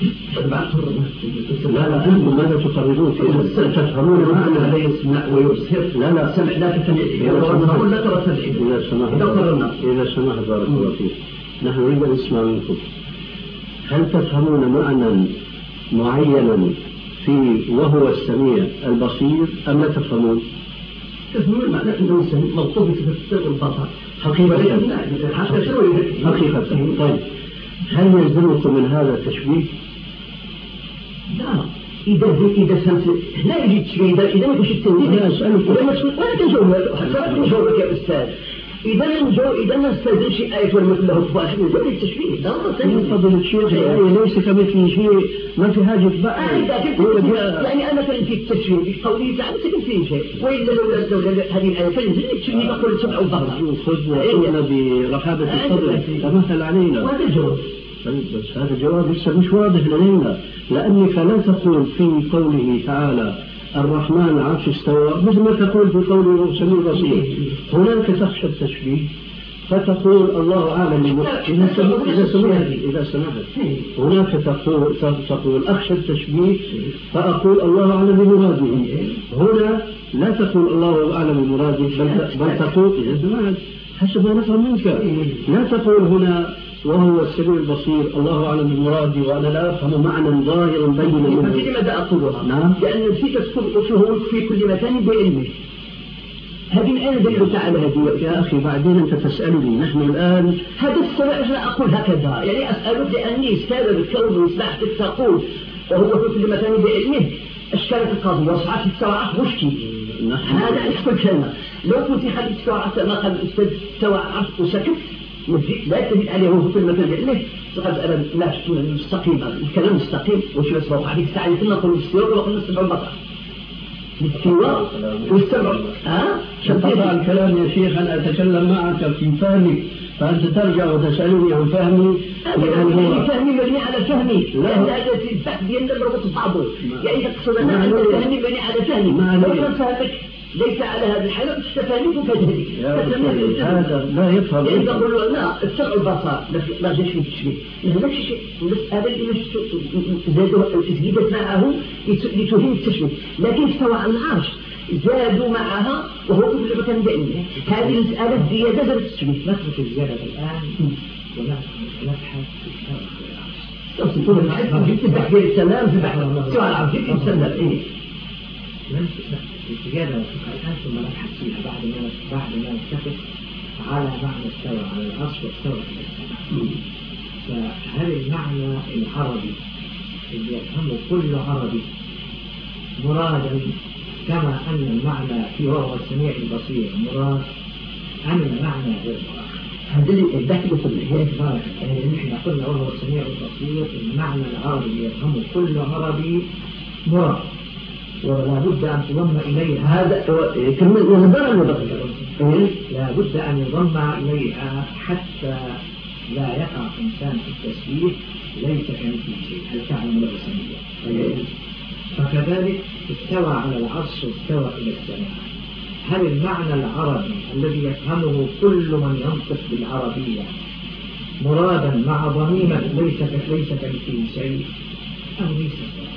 لا لا أنتم ماذا تقررون فيه؟ تفهمون معنى لا يسمع ويبصر. لا لا سمع لا تسمع. لا ترى سمع. إذا سمحت إذا سمحت بارك الله فيك. نحن نريد أن نسمع منكم. هل تفهمون معنى معينا في وهو السميع البصير أم لا تفهمون؟ تفهمون معنى أنه السميع موصوف في البصر حقيقة. حقيقة. طيب هل يلزمكم من هذا التشبيه؟ لا. إذا إذا فهمت لا يجي تشبيه إذا إذا ما كنتش التنزيه لا أسألك إذا ما تقول ولا تجاوب حتى تجاوبك يا أستاذ. إذا ما نجاوب إذا ما استاذن شيء آية والمثل له صباح من ذلك التشبيه ده من فضل الشيخ الآية ليس كمثله شيء ما في حاجة بقى. يعني أنا كان في التشبيه في قوله تعالى سكن فيه شيء وإلا لولا لولا هذه الآية فلنزل التشبيه نقول سبع وضرب خذ وقلنا برحابة الصدر تمثل علينا وهذا الجواب. بس هذا الجواب لسه مش واضح لدينا لأنك لا تقول في قوله تعالى الرحمن عرش استوى مثل ما تقول في قوله سميع بصير. هناك تخشى التشبيه فتقول الله أعلم إذا سمحت إذا سمحت هناك تقول تقول أخشى التشبيه فأقول الله أعلم بمراده. هنا لا تقول الله أعلم بمراده بل بل تقول إذا سمحت حسب ما نفهم منك لا تقول هنا وهو السميع البصير الله أعلم بمرادي وأنا لا أفهم معنى ظاهرا بينا منه. لماذا أقولها؟ نعم. لأن فيك تذكر في كل مكان بعلمه. هذه الآن دليل تعالى هذه يا أخي بعدين أنت تسألني نحن الآن هذا السبب أنا أقول هكذا يعني أسألك لأني سبب الكون وسمعت تقول وهو في كل مكان بعلمه أشكالة القضية وصعات السواعة مشكل. هذا أشكال كلمة لو كنت خليت السواعة ما قال الأستاذ السواعة وسكت لا تجد عليه هو في المكان بعلمه فقد أنا لا تكون المستقيم الكلام مستقيم وشو يسمعوا عليك ساعة كنا نقول الاستواء وقلنا نستمع البطر الاستواء واستمع ها شطط الكلام يا شيخ أنا أتكلم معك في فهمي فأنت ترجع وتسألني عن فهمي يعني فهمي مبني على فهمي، لأن هذا البحث ديالنا مربوط ببعضه، يعني تقصد أن فهمي مبني على فهمي، لو كان فهمك ليس على هذا الحالة تستفهمك وكذلك هذا لا يفهم. يعني تقول لا السمع البصر ما جاش في التشبيه، لا نفس الشيء المسألة اللي زادوا زيدت معه لتهم التشبيه، لكن استوى على العرش زادوا معها وهو كل مكان بعيد. هذه المسألة زيادة زادت التشبيه. نترك الزيادة الآن ونبحث في الشرع والعرش. تقول الحكم جبت البحث ديال السلام في البحث استوى على العرش جبت السلام إيه. الزيادة الآن ثم نبحث فيها بعد ما بعد ما نتفق على معنى استوى على العرش واستوى في السماء. فهل المعنى العربي اللي يفهمه كل عربي مرادا كما أن المعنى في وهو السميع البصير مراد أم المعنى غير مراد؟ هذا اللي البحث بالتبعية بارك يعني نحن قلنا وهو السميع البصير المعنى العربي اللي يفهمه كل عربي مراد ولا بد أن تضم إليها هذا كلمة ينبغي المبغي لا بد أن يضم إليها حتى لا يقع إنسان في التسبيح ليس كمثله شيء. هل تعلم له سمية؟ فكذلك استوى على العرش واستوى إلى السماء. هل المعنى العربي الذي يفهمه كل من ينطق بالعربية مرادا مع ضميمة ليس ليس كمثله شيء أو ليس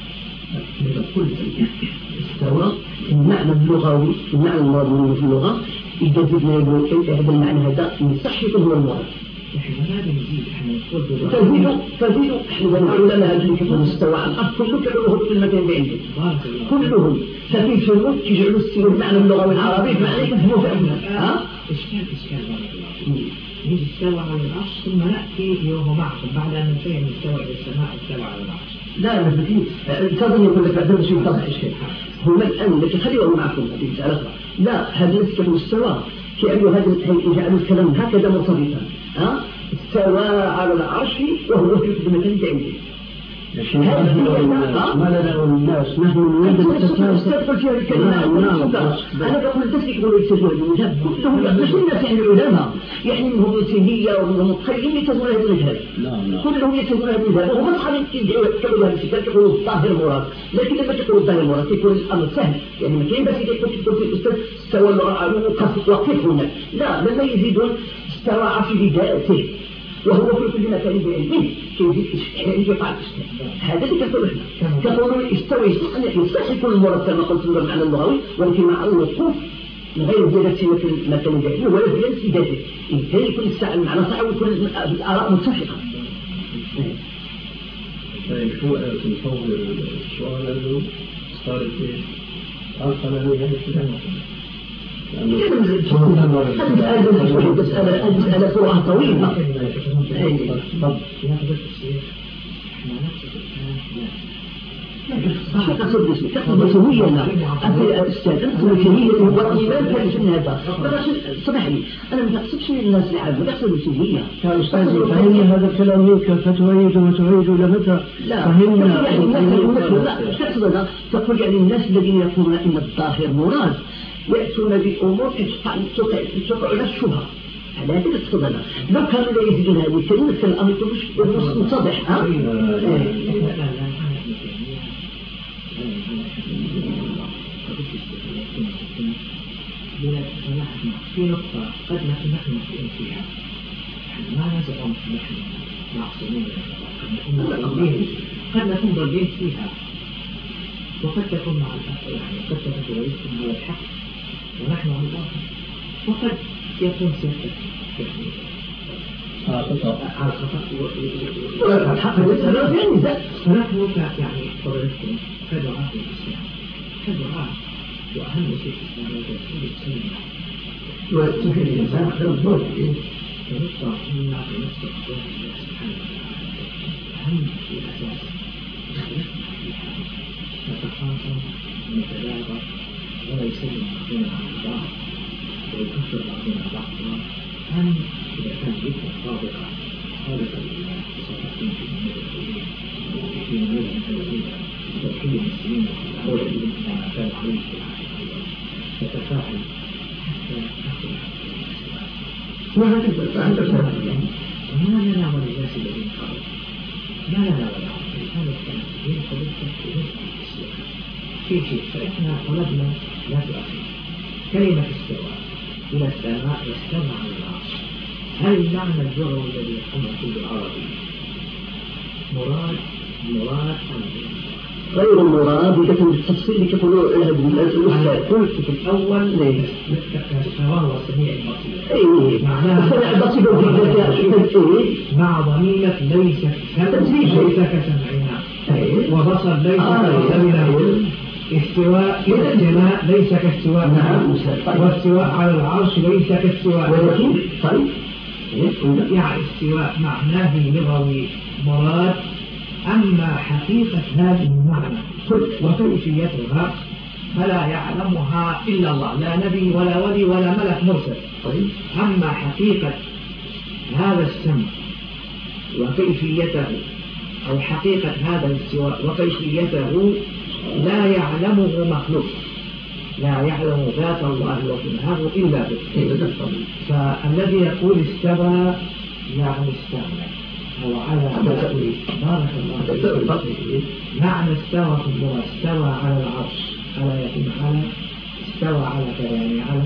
كل استوى المعنى اللغوي المعنى الماضي في اللغة إذا زدنا يقول هذا المعنى هذا يصح يكون هو المراد. نحن ما بنزيد احنا نقول تزيدوا تزيدوا احنا العلماء هذا اللي كيفهم استوى على الأرض كلهم كانوا في المكان بعيد كلهم ففي الفنون يجعلوا استوى المعنى اللغوي العربي معناه كيفهموا فهمنا ها إشكال إشكال بارك الله نيجي استوى على العرش ثم نأتي يوم معكم بعد أن ننتهي من استوى إلى السماء استوى على العرش. لا بس في تظن يقول لك بعد شيء طرح إشكال هما الآن لكن خليهم معكم هذه مسألة لا هذا نسبة المستوى كأنه هذا يجعل الكلام هكذا مرتبطا ها استوى على العرش وهو في المكان بعيد. لكن ما لنا الناس نحن نريد نستدخل فيها الكلمات أنا بقول تسلك من يتسجل بالمجهد كلهم مش الناس يعني العلماء يعني منهم يتسجية ومنهم متخيلين يتسجل هذا المجهد كلهم يتسجل هذا المجهد وهم أصحاب يتكلموا هذا الشكل يقولوا الظاهر المراد لكن لما تقول الظاهر المراد يكون الأمر سهل يعني ما كاين بس يكون في الأستاذ استوى وقف وقف هنا لا لما يزيدون استوى في ذاته وهو في كل مكان بعلمه كيزيد يعني يقع الاشتراك هذا اللي كنقولوا احنا كنقولوا يستوي يصح يكون المراد كما قلت بالمعنى اللغوي ولكن مع الوقوف من غير زيادة في مكان بعلمه ولا زيادة في ذاته إن كان يكون الساعة المعنى صح ويكون الآراء متفقة. طيب هو الفوق السؤال أنه صارت إيش؟ ألقى لنا يعني كذا مسألة فروعها طويلة. تقصد باسمي تقصد بسوية لا أنت أستاذ أنت بسوية والإيمان كان في هذا صبح لي أنا ما أقصدش الناس العامة أقصد بسوية يا أستاذ فهمنا هذا الكلام منك فتعيد وتعيد لمتى فهمنا لا تقصد هذا تقول يعني الناس الذين يقولون إن الظاهر مراد يأتون بأمور تقع على الشبهة هذا هذا الصدمة لو كانوا لا يزيدون هذه الكلمة كان الأمر يكون متضح ها؟ في نقطة قد نحن نحن فيها ما نزعم نحن معصومين قد نكون ضالين فيها وقد تكون مع الحق يعني قد تكون رئيسكم على الحق ونحن على الآخر وقد يكون سياسة على خطأ على خطأ والحق والسلام يعني ذات فنحن يعني فضلتكم كدعاء الإسلام كدعاء وأهم شيء في الإسلام هو توحيد الكلمة وتوحيد الإنسان خير الضوء فنطلع منا بنفس الله سبحانه وتعالى أهم في الأساس نختلفنا فيها نتخاصم ونتدابر ولا يسلم بعضنا على بعض ويكفر بعضنا بعضا أم إذا كان ذكر صادقة صادقة لله صادقين في المدى في المدى المدى توحيد المسلمين وتوحيد ما كان عليه في العالم فتفاعل حتى نصل ما هذا عندك ما لنا وللناس الذين قبلوا ما لنا ولا هذا الكلام يدخل التفكير في شيء فإحنا طلبنا لا تؤخر كلمة استواء إلى السماء واستوى على العرش. هل المعنى اللغوي الذي يفهمه كل عربي مراد مراد غير المراد يتم التفصيل كطلوع الأستاذ قلت في الأول ليس فهو سميع البصير أي معناها مع ضميمة ليس ليس كسمعنا وبصر ليس كسمعنا استواء إلى السماء ليس كاستواء واستواء على العرش ليس كاستواء يعني استواء معناه لغوي مراد. أما حقيقة هذه المعنى وكيفيتها فلا يعلمها إلا الله لا نبي ولا ولي ولا ملك مرسل. أما حقيقة هذا السمع وكيفيته أو حقيقة هذا الاستواء وكيفيته لا يعلمه مخلوق لا يعلم ذات الله وكنهاه إلا به. فالذي يقول استوى يعني استعمل أو على بارك الله معنى استوى في اللغة استوى على العرش على يتم على استوى على يعني على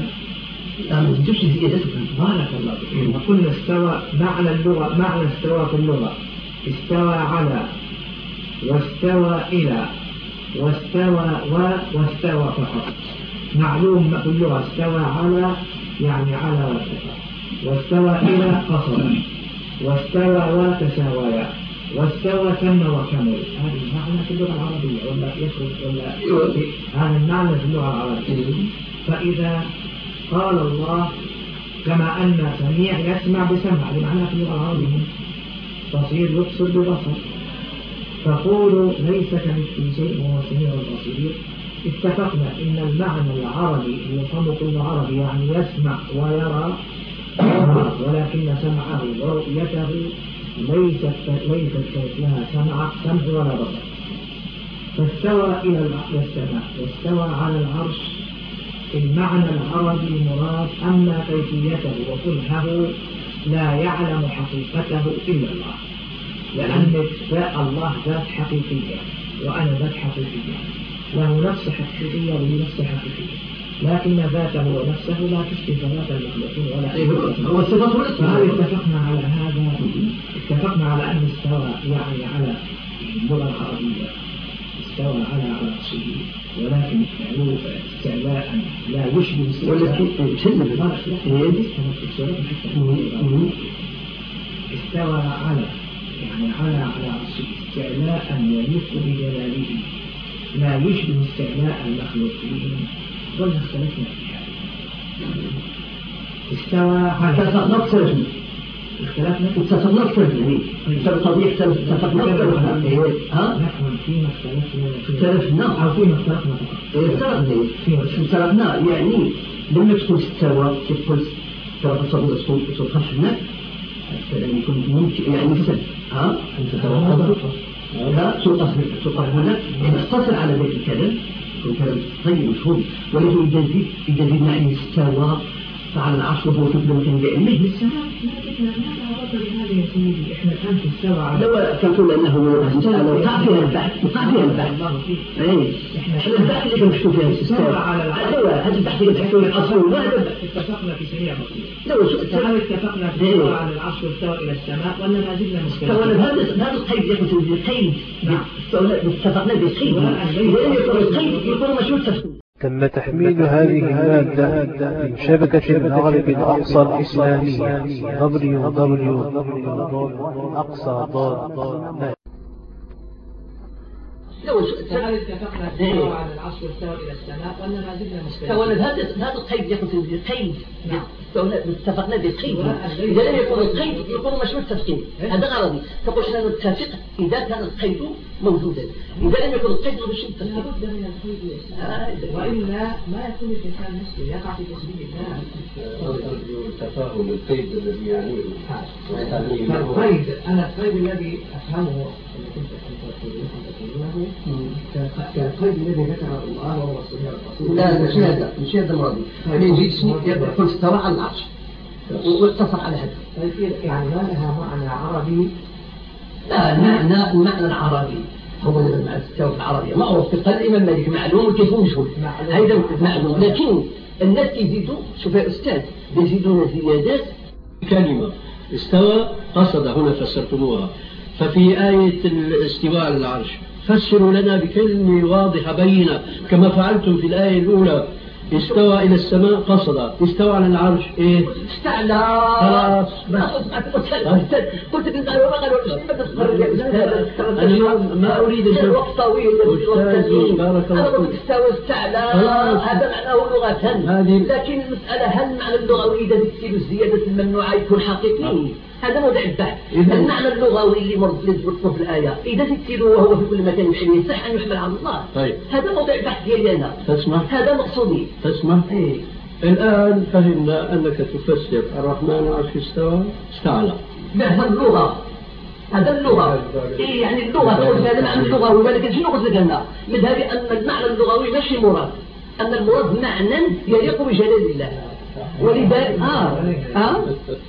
بارك الله وقلنا استوى معنى اللغة معنى استوى في اللغة استوى على واستوى إلى واستوى و واستوى فقط. معلوم في اللغة استوى على يعني على وارتفع واستوى إلى قصر واستوى وتساويا واستوى تم وكمل. هذا المعنى في اللغة العربية ولا يخرج ولا هذا المعنى في اللغة العربية. فإذا قال الله كما أن سميع يسمع بسمع بمعنى في اللغة العربية بصير يبصر ببصر فقولوا ليس كمثله شيء وهو السميع البصير. اتفقنا إن المعنى العربي يفهم كل عربي يعني يسمع ويرى ولكن سمعه ورؤيته ليست ليست كمثلها سمع سمع ولا بصر. فاستوى إلى السماء واستوى على العرش المعنى العربي مراد. أما كيفيته وكنهه لا يعلم حقيقته إلا الله لأن الله ذات حقيقية وأنا ذات حقيقية له نفس حقيقية وله نفس حقيقية لكن ذاته ونفسه لا تشبه ذات المخلوقين ولا هو الصفات. فهل اتفقنا على هذا؟ اتفقنا على أن استوى يعني على اللغة العربية استوى على عرشه ولكن علو استعلاء لا يشبه استعلاء استوى على يعني على على عرشه استعلاء يليق بجلاله لا يشبه استعلاء المخلوقين. قلنا اختلفنا في هذا. استوى على اختلفنا اختلفنا اتفقنا اختلفنا القضية اتفقنا ها نحن فيما اختلفنا اختلفنا أو فيما اختلفنا فقط اختلفنا يعني لما تكون استوى تقول استوى تصور صوت خشنة الكلام يكون ممكن يعني مثل ها أنت توقف لا توقف توقف هنا اختصر على ذلك الكلام يكون كلام طيب مفهوم. ولكن إذا زيد إذا زدنا عليه استوى فعلى العرش وهو في كل مكان بعلمه للسماء لا علاقة بهذا يا سيدي. إحنا الآن في السوى على لو تقول أنه وقع فيها البحث وقع فيها البحث أي إحنا البحث اللي كنشوف فيها الاستوى على العرش هذا البحث اللي بحثوا الأصل وهذا اتفقنا في سميع بصير. لو هل اتفقنا في السوى على العرش واستوى إلى السماء ولا ما زلنا مختلفين؟ هذا هذا القيد يكون بالقيد اتفقنا بالقيد لأن يكون القيد يكون مشروط تفصيل. تم تحميل هذه المادة من شبكة المغرب الأقصى الإسلامية دبليو دبليو دبليو دوت أقصى دوت نت. لو هل اتفقنا في السوى على العرش واستوى إلى السماء ولا ما زلنا مختلفين؟ هذا هذا القيد يكون بالقيد اتفقنا بالقيد إذا لم يكن القيد يكون مشروط تفصيل. هذا غرضي تقول أننا نتفق إذا كان القيد موجودا إذا لم يكن القيد مشروط تفصيل. لابد من القيد وإلا ما يكون الإنسان نفسه يقع في تشبيه الله. تفاهم القيد الذي يعنيه القيد أنا القيد الذي أفهمه اللي كنت تقوله كالقيد الذي ذكره الله وهو السميع البصير. لا مش هذا مش هذا الماضي. يعني جيت اسمي يقول استوى على العرش واقتصر على هذا. يعني ما لها معنى عربي؟ لا، المعنى المعنى العربي هو الاستواء العربية معروف في قال الإمام مالك معلوم كيف مجهول هذا معلوم، لكن الناس يزيدوا. شوف يا أستاذ يزيدون زيادات. كلمة استوى قصد هنا فسرتموها، ففي آية الاستواء على العرش فسروا لنا بكلمة واضحة بينة كما فعلتم في الآية الأولى. استوى إلى السماء قصد، استوى على العرش إيه؟ استعلى. خلاص قلت لك أنا ما ما أريد أن وقت طويل بارك الله فيك. استوى استعلى هذا معناه لغة، لكن المسألة هل معنى اللغوي إذا تكتب الزيادة الممنوعة يكون حقيقي؟ هذا موضع البحث. المعنى اللغوي اللي مرتبط في الآية إذا تكتبه وهو في كل مكان يحمل صح أن يحمل على الله. طيب. هذا موضع البحث ديالي أنا. تسمع؟ هذا مقصودي. تسمع؟ إيه. الآن فهمنا أنك تفسر الرحمن عرش استوى استعلى. هذا اللغة، هذا اللغة. إيه يعني اللغة تقول هذا معنى اللغوي، ولكن شنو قلت لك أنا؟ مذهبي أن المعنى اللغوي ماشي مراد، أن المراد معنى يليق بجلال الله. ولذلك آه آه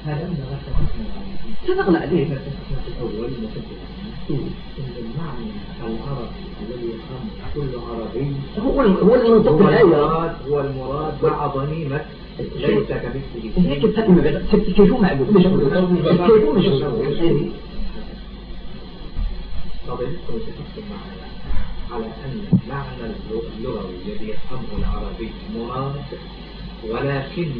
اتفقنا عليه. الأول إن المعنى العربي الذي يفهم كل عربي هو هو المنطق الآية، هو المراد مع ضميمة ليس كمثله. هيك الكلمة كيف معلوم كيف معلوم. فضيلتكم تتفق معنا على أن المعنى اللغوي الذي يفهمه العربي مراد، ولكن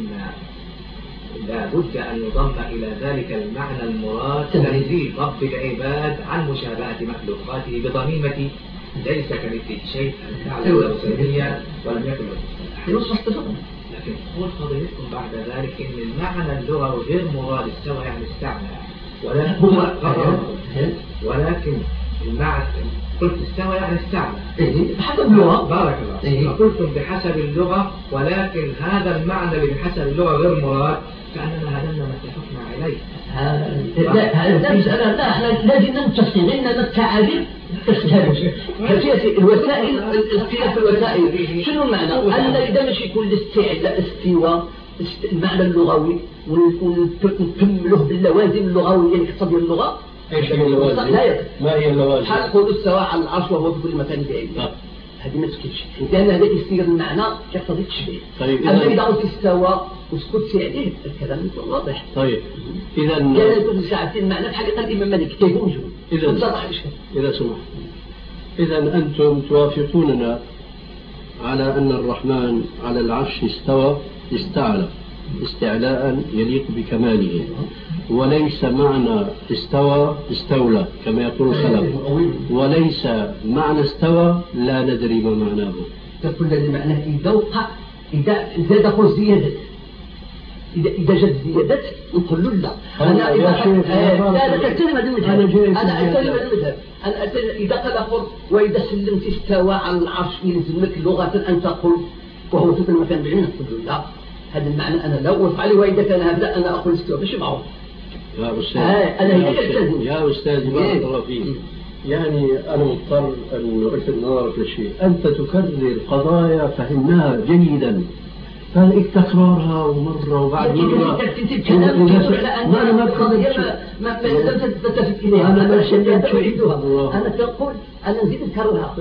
لا بد أن يضم إلى ذلك المعنى المراد تنزيل رب العباد عن مشابهة مخلوقاته بضميمة ليس كمثله شيء أن تعلم سميا ولم يكن له. لكن قول فضيلتكم بعد ذلك إن المعنى اللغوي غير مراد استوى يعني استعمل، ولكن ولكن المعنى قلت استوى يعني استعمل بحسب اللغة. بارك الله. فقلتم بحسب اللغة، ولكن هذا المعنى اللي بحسب اللغة غير مراد، كأننا هدمنا ما اتفقنا عليه. لا هذا مسألة، لا احنا لازم نتفق لأن التعابير تختلف. الوسائل الاختلاف في الوسائل شنو المعنى؟ أن إذا مش يكون الاستعلاء استواء المعنى اللغوي ونكمله باللوازم اللغوية اللي تقتضي اللغة. ايش هي اللوازم؟ ما هي اللوازم؟ حال قول استوى على العرش وهو في كل مكان بعيد. هذه ما تسكتش، لأن هذا يصير المعنى يقتضي التشبيه. طيب أما إذا قلت استوى وسكت عليه الكلام يكون واضح. طيب إذا كان يقول ساعتين المعنى بحقيقة الإمام مالك كيف مجهول. إذا إذا سمحت، إذا أنتم توافقوننا على أن الرحمن على العرش استوى استعلى استعلاء يليق بكماله، وليس معنى استوى استولى كما يقول الخلف، وليس معنى استوى لا ندري ما معناه. تقول الذي معناه إذا وقع إذا زاد قل زيادة، إذا إذا جت زيادة نقول له لا. أنا إذا لا لا تكلم هذا المذهب، أنا أكلم هذا المذهب، أنا إذا قال قل وإذا سلمت استوى على العرش يلزمك لغة أن تقول وهو في المكان بعيد نقول لا. هذا المعنى أنا لا أوافق عليه، وإذا كان هذا أنا أقول استوى مش معروف. يا أستاذ آه أنا هيك أستاذ يا أستاذ بارك الله فيك. يعني أنا مضطر أن ألفت نظرك لشيء، أنت تكرر قضايا فهمناها جيدا، فهيك تكرارها ومرة وبعد مرة. ما أنا ما قضية ما لم تتفق إليها، أنا ما شديت أعيدها، أنا تقول أنا نزيد أكررها.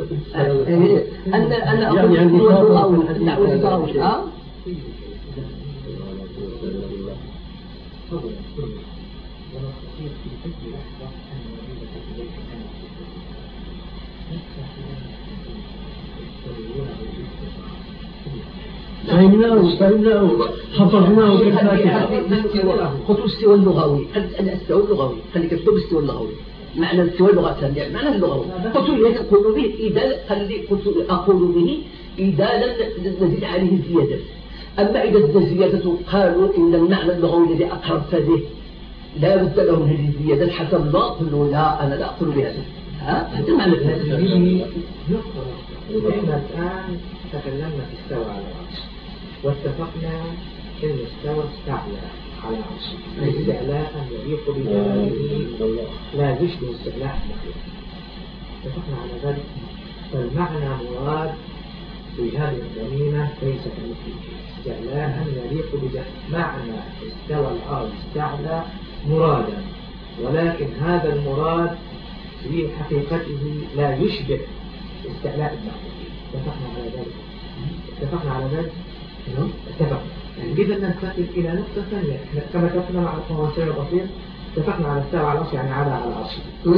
أنا أنا أقول اللغة الدعوة الدعوة فهمناه فهمناه حفظناه في الفاتحة. قلت الاستواء اللغوي، الاستواء اللغوي خليك تكتب الاستواء اللغوي، معنى الاستواء اللغة يعني معنى اللغوي. قلت لي أقول به إذا خلي قلت أقول به إذا لم نزيد عليه زيادة. أما إذا الزيادة قالوا إن المعنى اللغوي الذي أقربت به لا بد له من هذه الزيادة حسب الله، قلوا لا أنا لا أقول بهذا. ها هذا المعنى الثاني. إحنا الآن تكلمنا في استوى على العرش، واتفقنا إن استوى استعلى على العرش استعلاء يليق بجلاله لا يشبه استعلاء المخلوق. اتفقنا على ذلك، فالمعنى مراد في هذه الضمينة ليس كمثله استعلاء يليق بجهل. معنى استوى الأرض استعلى مرادا، ولكن هذا المراد في حقيقته لا يشبه استعلاء المخلوقين. اتفقنا على ذلك؟ اتفقنا على ذلك؟ اتفقنا. إذا ننتقل إلى نقطة ثانية. كما اتفقنا مع القوانين البسيط، اتفقنا على استوى على العرش يعني على على العرش.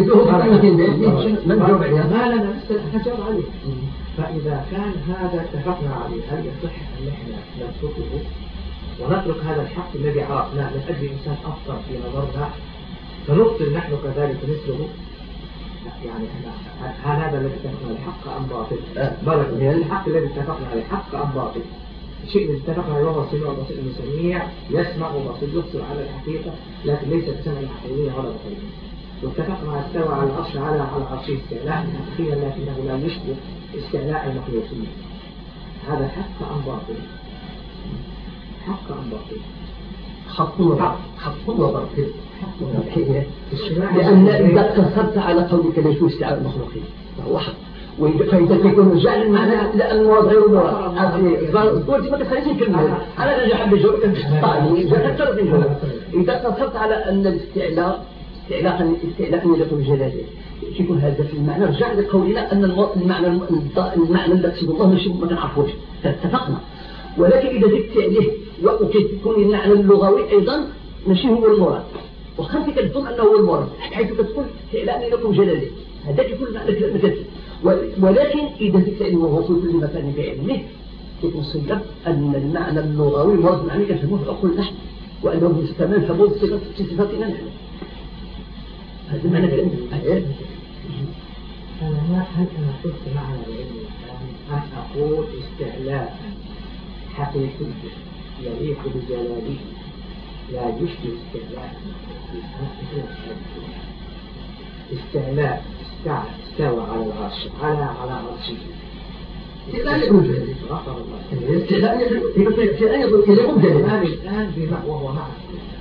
ما لنا لسه نجاوب عليه. فإذا كان هذا اتفقنا عليه، هل يصح أن نحن نتركه ونترك هذا الحق الذي عرفناه من أجل إنسان أفضل في نظرنا فنبطل نحن كذلك مثله؟ يعني هل هذا الذي اتفقنا عليه حق أم باطل؟ بلى يعني الحق الذي اتفقنا عليه حق أم باطل؟ الشيء الذي اتفقنا عليه هو السميع البصير المسميع، يسمع وبصير يبصر على الحقيقة، لكن ليس بسمع الحقيقية ولا بصيرية. واتفقنا على استوى على العرش على على عرشه استعلاء حقيقيا لكنه لا يشبه استعلاء المخلوقين. هذا حق أم باطل؟ حق أم باطل؟ حق وباطل. حق وباطل. لأن إذا اقتصرت على قولك لا يشبه استعلاء المخلوقين فهو حق، فإذا تكون جعل المعنى لأن المراد غير المراد. قلت ما تخليش كلمة أنا رجع حب الجواب طالي ذكرت الجواب. إذا اقتصرت على أن الاستعلاء استعلاء استعلاء يليق بجلاله يكون هذا في المعنى. رجع لقولنا أن المعنى المعنى الذي يقصد الله ماشي ما نعرفوش، اتفقنا. ولكن إذا زدت عليه ويكون المعنى اللغوي أيضا ماشي هو المراد، وخمسة كتظن أنه هو المراد حيث تقول استعلاء يليق بجلاله، هذا يكون معنى كلمة. ولكن إذا زدت عليه وهو في كل مكان بعلمه يكون صيب أن المعنى اللغوي مراد معنى كفهمه في عقول نحن، وأنه يستمر فبوض صفتنا نحن. هذا معنى كلمة. أنا ما هل أنا قلت معنى العلم الآن أن أقول استعلاء حقيقي يليق بجلاله لا يشبه استعلاء استعلاء استوى على العرش على على عرشه استعلاء يوجد غفر الله استعلاء يليق بجلاله الآن بما وهو معه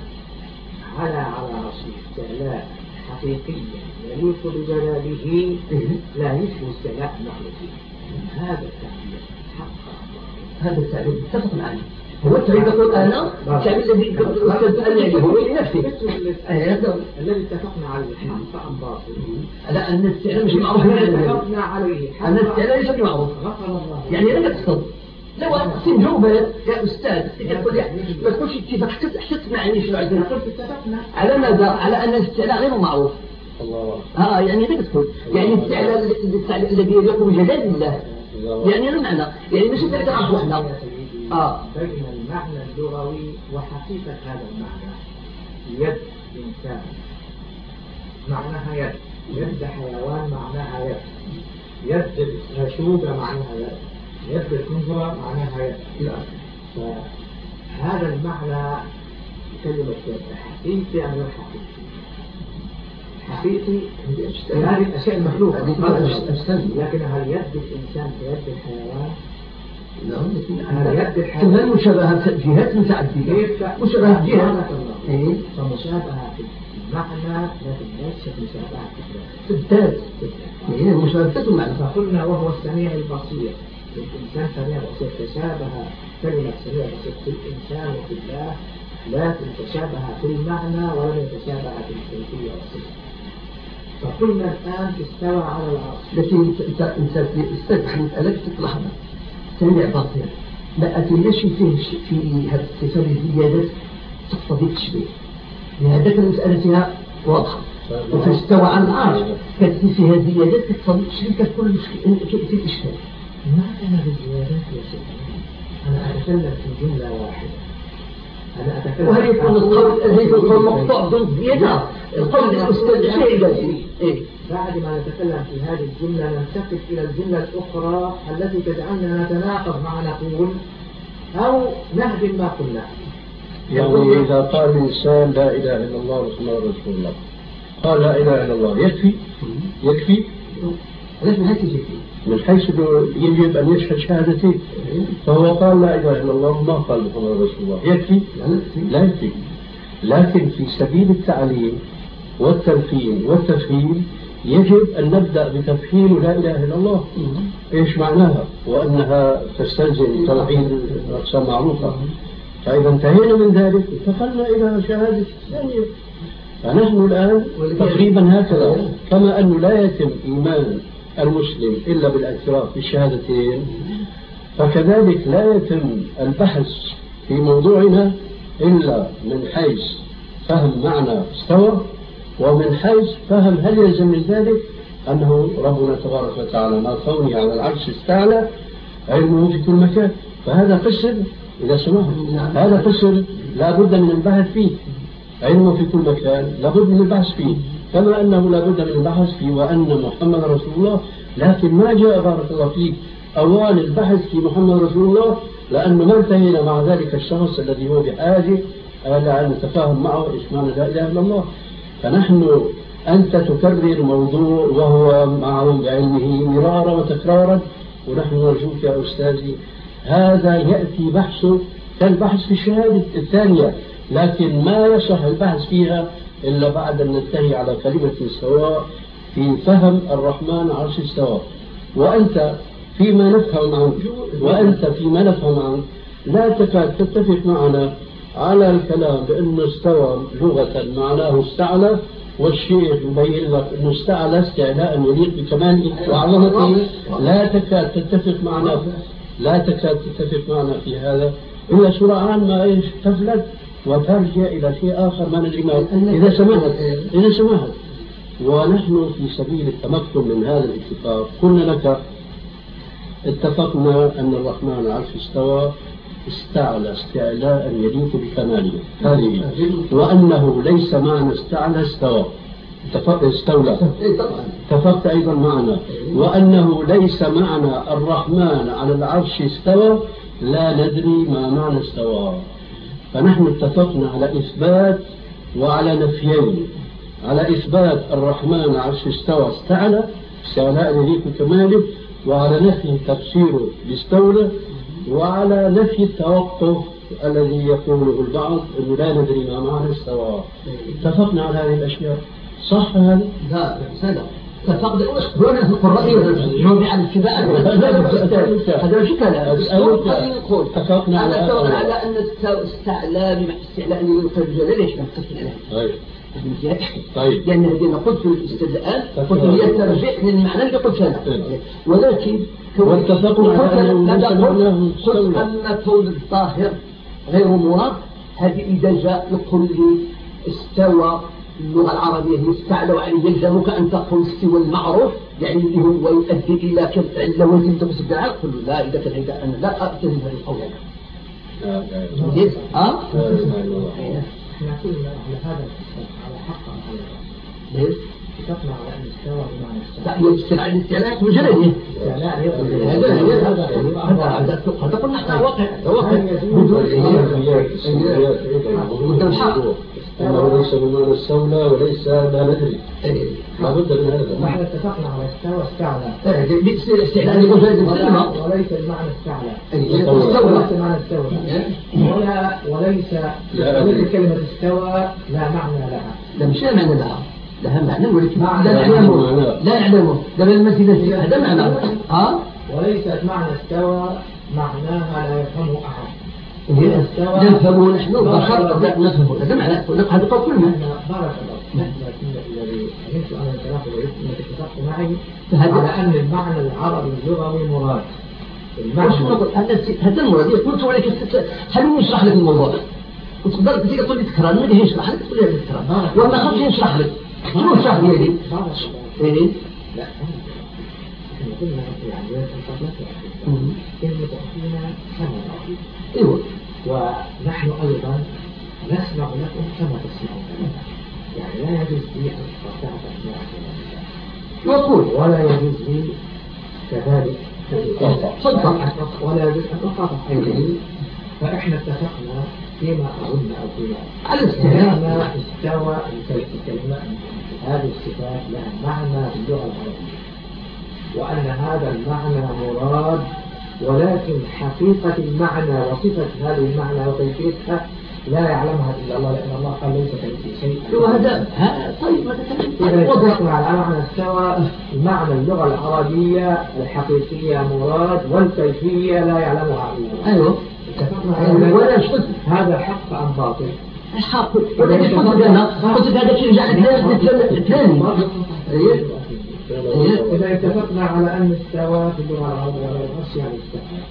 على على عرشه استعلاء حقيقيا يليق بجلاله لا يشبه استعلاء المخلوقين. هذا التعبير حق هذا التعبير اتفق معنا. هو التعبير يقول أنا التعبير الذي أستاذ هو لنفسه الذي اتفقنا عليه حق أم باطل؟ لا أن الاستعلاء مش معروف. اتفقنا عليه أن الاستعلاء ليس معروف. يعني لا تقصد لو أقسم جوبة يا أستاذ يقول يعني ما تقولش اتفاق حتى تسمعني شو عايزين نقول اتفقنا على ماذا؟ على أن الاستعلاء غير معروف. الله آه يعني ما تقول يعني الاستعلاء الذي يليق بجلال الله يعني ما معنى؟ يعني مش انت تعرف وحده اه بين المعنى اللغوي وحقيقة هذا المعنى. يد إنسان معناها يد، يد حيوان معناها يد، يد رشوبة معناها يد، يد الكنزرة معناها يد. فهذا المعنى كلمة يد حقيقي أم غير حقيقي؟ حقيقي هذه الأشياء المخلوقة لكن هل يد الإنسان كيد الحيوان؟ هل يد الحيوان؟ هل مشابهة جهات متعددة؟ مشابهة جهات فمشابهة في المعنى لكن ليست مشابهة في الذات. هي مشابهة المعنى. فقلنا وهو السميع البصير. الإنسان سميع بصير، تشابه كلمة سميع بصير في الإنسان وفي الله، لكن تشابه في المعنى ولم يتشابه في الكيفية والصفة. فقلنا الآن استوى على العرش. لكن انت انت استدخل مسألة تطلع سميع بصير لا أتيناش فيه في هذه الصفة الزيادات تقتضي التشبيه، لهذا المسألة فيها واضحة. وفي استوى على العرش كانت فيها زيادات تقتضي التشبيه، كتكون في الإشكال. ما كان بالزيادات يا سيدي؟ أنا أتكلم في جملة واحدة. وهل يكون القول الذي يكون مقطوع بالزيادة القول الأستاذ شيء إيه؟ بعد ما نتكلم في هذه الجملة ننتقل إلى الجملة الأخرى التي تجعلنا نتناقض مع نقول أو نهدم ما قلنا. يعني إذا قال الإنسان لا إله إلا الله محمد رسول الله، قال لا إله إلا الله يكفي؟ يكفي؟ ليش من حيث يكفي؟ من حيث يجب أن يشهد شهادتين، فهو قال لا إله إلا الله ما قال محمد رسول الله، يكفي؟ لا يكفي. لكن في سبيل التعليم والتلقين والتفهيم يجب أن نبدأ بتفهيم لا إله إلا الله إيش معناها، وأنها تستلزم توحيد الأقسام معروفة. فإذا انتهينا من ذلك انتقلنا إلى شهادة الثانية. فنحن الآن تقريبا هكذا، كما أنه لا يتم إيمان المسلم إلا بالاعتراف بالشهادتين، فكذلك لا يتم البحث في موضوعنا إلا من حيث فهم معنى استوى، ومن حيث فهم هل يلزم من ذلك أنه ربنا تبارك وتعالى ما كونه على العرش استعلى علمه في كل مكان. فهذا قسم إذا سمحت، هذا قسم لا بد من البحث فيه. علمه في كل مكان لا بد من البحث فيه، كما أنه لا بد من البحث فيه وأن محمد رسول الله. لكن ما جاء بارك الله فيك أوان البحث في محمد رسول الله، لأنه ما انتهينا مع ذلك الشخص الذي هو بحاجة إلى أن نتفاهم معه إيش معنى لا إله إلا الله. فنحن أنت تكرر موضوع وهو معه بعلمه مرارا وتكرارا، ونحن نرجوك يا أستاذي هذا يأتي بحثه كالبحث في الشهادة الثانية، لكن ما يصح البحث فيها إلا بعد أن ننتهي على كلمة سواء في فهم الرحمن عرش استوى. وأنت فيما نفهم عنك وأنت فيما نفهم عنك لا تكاد تتفق معنا على الكلام بأنه استوى لغة معناه استعلى، والشيخ يبين لك أنه استعلى استعلاء يليق بكماله وعظمته. لا تكاد تتفق معنا لا تكاد تتفق معنا في هذا إلا سرعان ما إيش تفلت وترجع إلى شيء آخر ما ندري ما. إذا سمحت إذا سمحت ونحن في سبيل التمكن من هذا الاتفاق قلنا لك اتفقنا أن الرحمن عرش استوى استعلى استعلاء يليق بكماله هذه، وأنه ليس معنى استعلى استوى استولى. اتفقت أيضا معنا وأنه ليس معنى الرحمن على العرش استوى لا ندري ما معنى استوى. فنحن اتفقنا على إثبات وعلى نفيين، على إثبات الرحمن على العرش استوى استعلى استعلاء يليق بكماله، وعلى نفي تفسيره باستولى، وعلى نفي التوقف الذي يقوله البعض أنه لا ندري ما معنى استوى. اتفقنا على هذه الأشياء صح هذا؟ لا سنة اتفقنا هنا في القرآن جوابي عن الاتباع هذا شو كلام يقول اتفقنا على على أن استعلاء استعلاء يترجل ليش ما تفصيل عليه. طيب لأن الذين قلت في الاستدلال قلت هي ترجع للمعنى اللي قلت أنا، ولكن واتفقنا على أن أن كون الظاهر غير مراد. هذه إذا جاء يقول لي استوى اللغة العربية هي استعلى وعليه يلزمك أن تقول استوى المعروف يعني اللي هو يؤدي إلى كف لوزن تقصد الدعاء. قل لا إذا كان هذا أنا لا أعتذر هذا القول. ها؟ احنا كلنا على هذا على حق على ليش؟ اتفقنا على ان استوى بمعنى استعلاء الاستعلاء مجرد هذا هذا قلنا احنا واقع واقع أنه ليس بمعنى استولى وليس لا ندري لا بد من هذا. نحن اتفقنا على استوى استعلى الاستعلاء وليس المعنى استعلى استولى وليس المعنى استوى ولا وليس وليس كلمة استوى لا معنى لها. لا مش لا معنى لها لها معنى ولكن لا يعلمه لا يعلمه ده بالمثل هذا معنى ها وليست معنى استوى معناها لا يفهمه أحد. نفهمه نحن بشر نفهمه هذا معنى هذا قول كلنا. بارك الله الذي فهمت أنا الكلام الذي اتفقت معي على أن المعنى العربي اللغوي مراد. المعنى هذا المراد قلت ولكن خليني أشرح لك الموضوع. وتقدر تيجي تقول لي تكرار ما ليش يشرح لك تقول لي تكرار وما خافش يشرح لك شنو يشرح لي هذه؟ ايه لا احنا قلنا يعني كلمة أخينا سمع ايوه ونحن أيضا نسمع لكم كما تسمعون يعني لا يجوز لي أن أستطيع تسمع يقول ولا يجوز لي كذلك صدق ولا يجوز أن أقاطع أيضا. فإحنا اتفقنا فيما أظن أو فيما على الاستهلاك استوى الكلمة هذه الصفات لها معنى في اللغة العربية وأن هذا المعنى مراد، ولكن حقيقة المعنى وصفة هذه المعنى وكيفيتها لا يعلمها إلا الله لأن الله قال ليس كمثله شيء. وهذا طيب إذا اتفقنا على معنى استوى معنى اللغة العربية الحقيقية مراد والكيفية لا يعلمها إلا الله. أيوه اتفقنا على ولا شفت هذا حق أم باطل؟ حق. ولا قلت أنا قلت هذا شيء رجع الثاني. إذا اتفقنا على أن استوى في اللغة العربية على العرش يعني استوى.